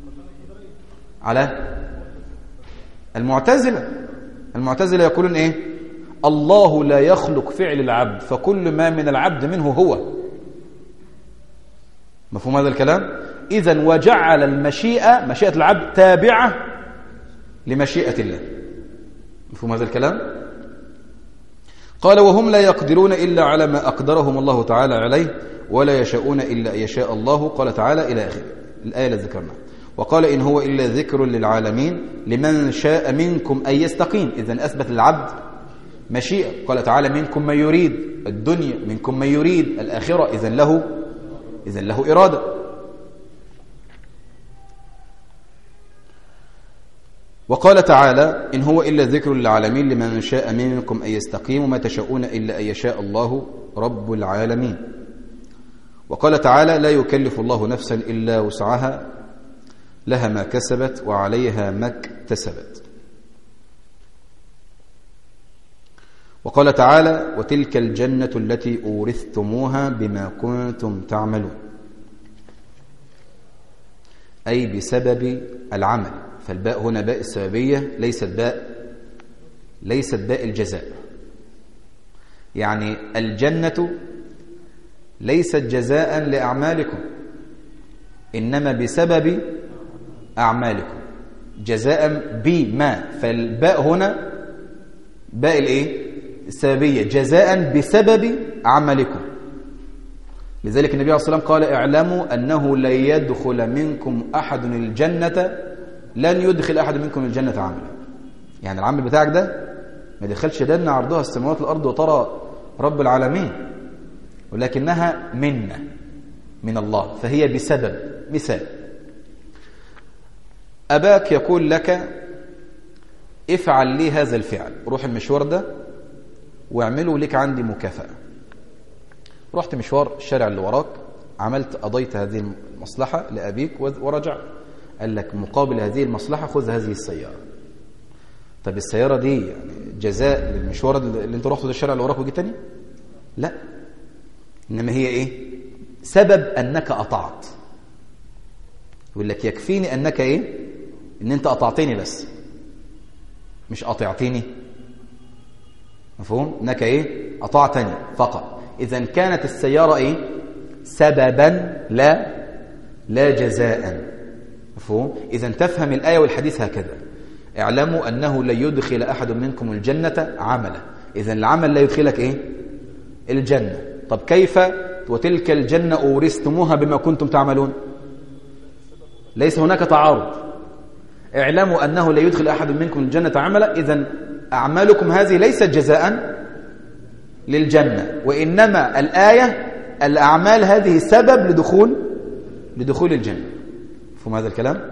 [SPEAKER 1] على المعتزلة. المعتزلة يقولون إيه؟ الله لا يخلق فعل العبد، فكل ما من العبد منه هو. مفهوم هذا الكلام؟ إذن وجعل المشيئة، مشيئة العبد، تابعة لمشيئة الله. مفهوم هذا الكلام؟ قال: وهم لا يقدرون إلا على ما أقدرهم الله تعالى عليه، ولا يشاءون إلا أن يشاء الله. قال تعالى إلى آخر الآية التي ذكرناها. وقال: إن هو إلا ذكر للعالمين لمن شاء منكم أن يستقيم. إذن أثبت للعبد مشيئة. قال تعالى: منكم من يريد الدنيا، منكم من يريد الآخرة. إذن له إذن له إرادة. وقال تعالى: إن هو إلا ذكر للعالمين لمن شاء منكم أن يستقيم، وما تشاءون إلا أن يشاء الله رب العالمين. وقال تعالى: لا يكلف الله نفسا إلا وسعها، لها ما كسبت وعليها ما اكتسبت. وقال تعالى: وتلك الجنة التي أورثتموها بما كنتم تعملون، أي بسبب العمل. فالباء هنا باء السببية، ليست باء ليست باء الجزاء. يعني الجنة ليست جزاء لأعمالكم، إنما بسبب أعمالكم، جزاء بما. فالباء هنا باء الإيه؟ السببية، جزاء بسبب عملكم. لذلك النبي عليه الصلاة والسلام قال: اعلموا أنه لن يدخل منكم أحد الجنة، لن يدخل أحد منكم الجنة عملا. يعني العمل بتاعك ده ما يدخلش جنة عرضها السماوات والأرض وترى رب العالمين، ولكنها منة من الله، فهي بسبب. مثال: أباك يقول لك افعل لي هذا الفعل، روح المشوار ده واعمله لك عندي مكافأة. رحت مشوار الشارع اللي وراك، عملت قضيت هذه المصلحة لأبيك ورجعت، قال لك مقابل هذه المصلحة خذ هذه السيارة. طب السيارة دي يعني جزاء للمشوار اللي انت رحته ده الشارع اللي وراك وجيت تاني؟ لا، إنما هي إيه؟ سبب أنك أطعت. يقول لك يكفيني أنك إيه؟ إن أنت أطعتني بس.
[SPEAKER 2] مش أطعتني، مفهوم؟ إنك إيه؟ أطعتني فقط. إذن كانت السيارة إيه؟ سببا لا لا جزاء، مفهوم؟ إذن تفهم الآية والحديث هكذا: اعلموا أنه لا يدخل أحد منكم الجنة عمله. إذن العمل لا يدخلك إيه؟ الجنة. طب كيف وتلك الجنة أورثتموها بما كنتم تعملون؟ ليس هناك تعارض. اعلموا أنه لا يدخل أحد منكم الجنة عملا، إذن أعمالكم هذه ليست جزاء للجنة، وإنما الآية الأعمال هذه سبب لدخول لدخول الجنة. فهم هذا الكلام؟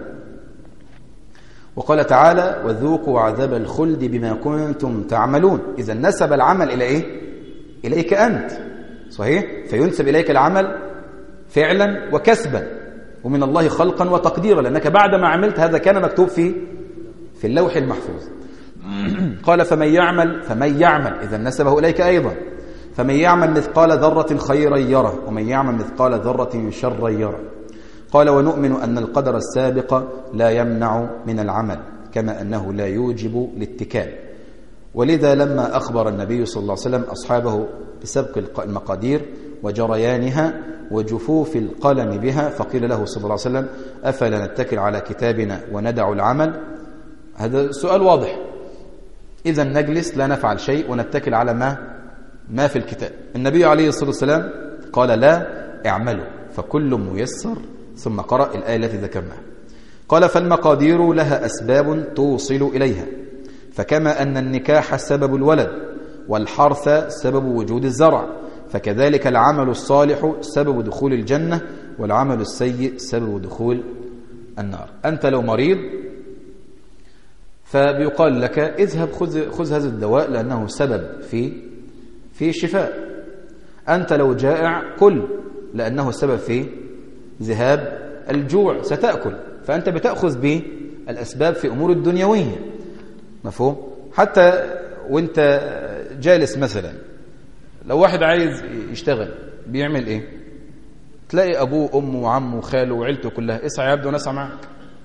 [SPEAKER 2] وقال تعالى: وذوقوا عذاب الخلد بما كنتم تعملون. إذا نسب العمل إلى إيه؟ إليك أنت، صحيح؟ فينسب إليك العمل فعلا وكسبا، ومن الله خلقا وتقديرا، لأنك بعدما عملت هذا كان مكتوب في في اللوح المحفوظ. قال: فمن يعمل فمن يعمل إذا نسبه إليك أيضا. فمن يعمل مثقال ذرة خيرا يره، ومن يعمل مثقال ذرة شرا يره. قال: ونؤمن أن القدر السابق لا يمنع من العمل، كما أنه لا يوجب الاتكال. ولذا لما أخبر النبي صلى الله عليه وسلم أصحابه بسبق المقادير وجريانها وجفوف القلم بها، فقيل له صلى الله عليه وسلم: أفلا نتكل على كتابنا وندع العمل؟ هذا سؤال واضح. إذا نجلس لا نفعل شيء ونتكل على ما ما في الكتاب. النبي عليه الصلاة والسلام قال: لا، اعملوا فكل ميسر. ثم قرأ الآية التي ذكرناها. قال: فالمقادير لها أسباب توصل إليها، فكما أن النكاح سبب الولد والحرث سبب وجود الزرع، فكذلك العمل الصالح سبب دخول الجنة، والعمل السيء سبب دخول النار. أنت لو مريض فبيقال لك: اذهب خذ, خذ هذا الدواء لأنه سبب في في شفاء. أنت لو جائع كل لأنه سبب في ذهاب الجوع، ستأكل. فأنت بتأخذ بالأسباب في أمور الدنيوية، مفهوم؟ حتى وانت جالس مثلا، لو واحد عايز يشتغل بيعمل ايه؟ تلاقي أبوه وأمه وعمه وخاله وعيلته كلها: اسعى يا ابني ونسعى معك.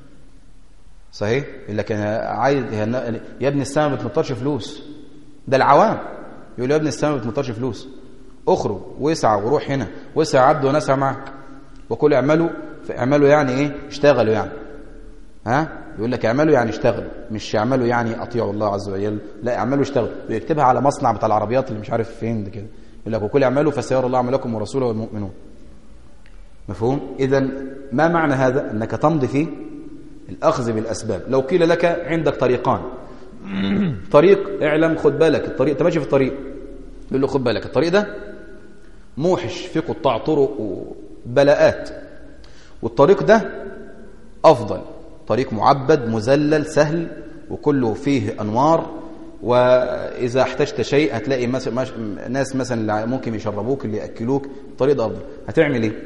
[SPEAKER 2] صحيح؟ يقول لك أنا عايز يا ابني السنة ما بتمطرش فلوس. ده العوام يقول: يا ابني السنة ما بتمطرش فلوس، اخرج واسعى وروح هنا واسعى عبد ونسعى معك. وكل اعملوا فاعملوا يعني ايه؟ اشتغلوا يعني. ها؟ يقول لك اعملوا يعني اشتغلوا، مش اعملوا يعني اطيعوا الله عز وجل، لا، اعملوا اشتغلوا. ويكتبها على مصنع بتاع العربيات اللي مش عارف فين ده كده، يقول لك: وكل اعملوا فسيرى الله عملكم ورسوله والمؤمنون. مفهوم؟ اذا ما معنى هذا؟ انك تمضي في الاخذ بالاسباب. لو قيل لك عندك طريقان، طريق اعلم خد بالك، الطريق انت ماشي في الطريق، يقول له: خد بالك الطريق ده موحش، في قطاع طرق وبلاءات، والطريق ده افضل، طريق معبد مذلل سهل وكله فيه انوار، واذا احتجت شيء هتلاقي ناس مثلا اللي ممكن يشربوك اللي ياكلوك، الطريق ده افضل. هتعمل ايه؟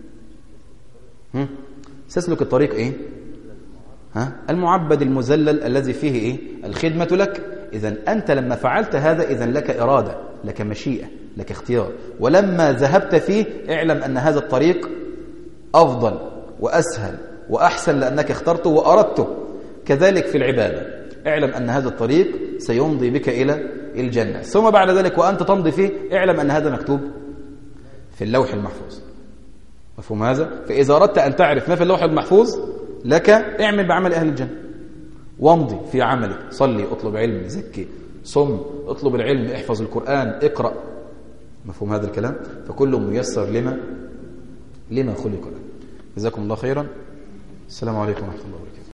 [SPEAKER 2] هم؟ تسلك الطريق ايه؟ ها؟ المعبد المذلل الذي فيه ايه؟ الخدمة لك. اذا انت لما فعلت هذا اذا لك إرادة، لك مشيئة، لك اختيار. ولما ذهبت فيه اعلم ان هذا الطريق افضل واسهل واحسن لانك اخترته واردته. كذلك في العبادة، اعلم ان هذا الطريق سيمضي بك الى الجنة. ثم بعد ذلك وانت تمضي فيه اعلم ان هذا مكتوب في اللوح المحفوظ. مفهوم هذا؟ فاذا اردت ان تعرف ما في اللوح المحفوظ لك، اعمل بعمل أهل الجنة وامضي في عملك. صلي، اطلب علم، زكي، صم، اطلب العلم، احفظ القرآن، اقرأ. مفهوم هذا الكلام؟ فكل ميسر لما لما خلق له. جزاكم الله خيرا. السلام عليكم ورحمة الله وبركاته.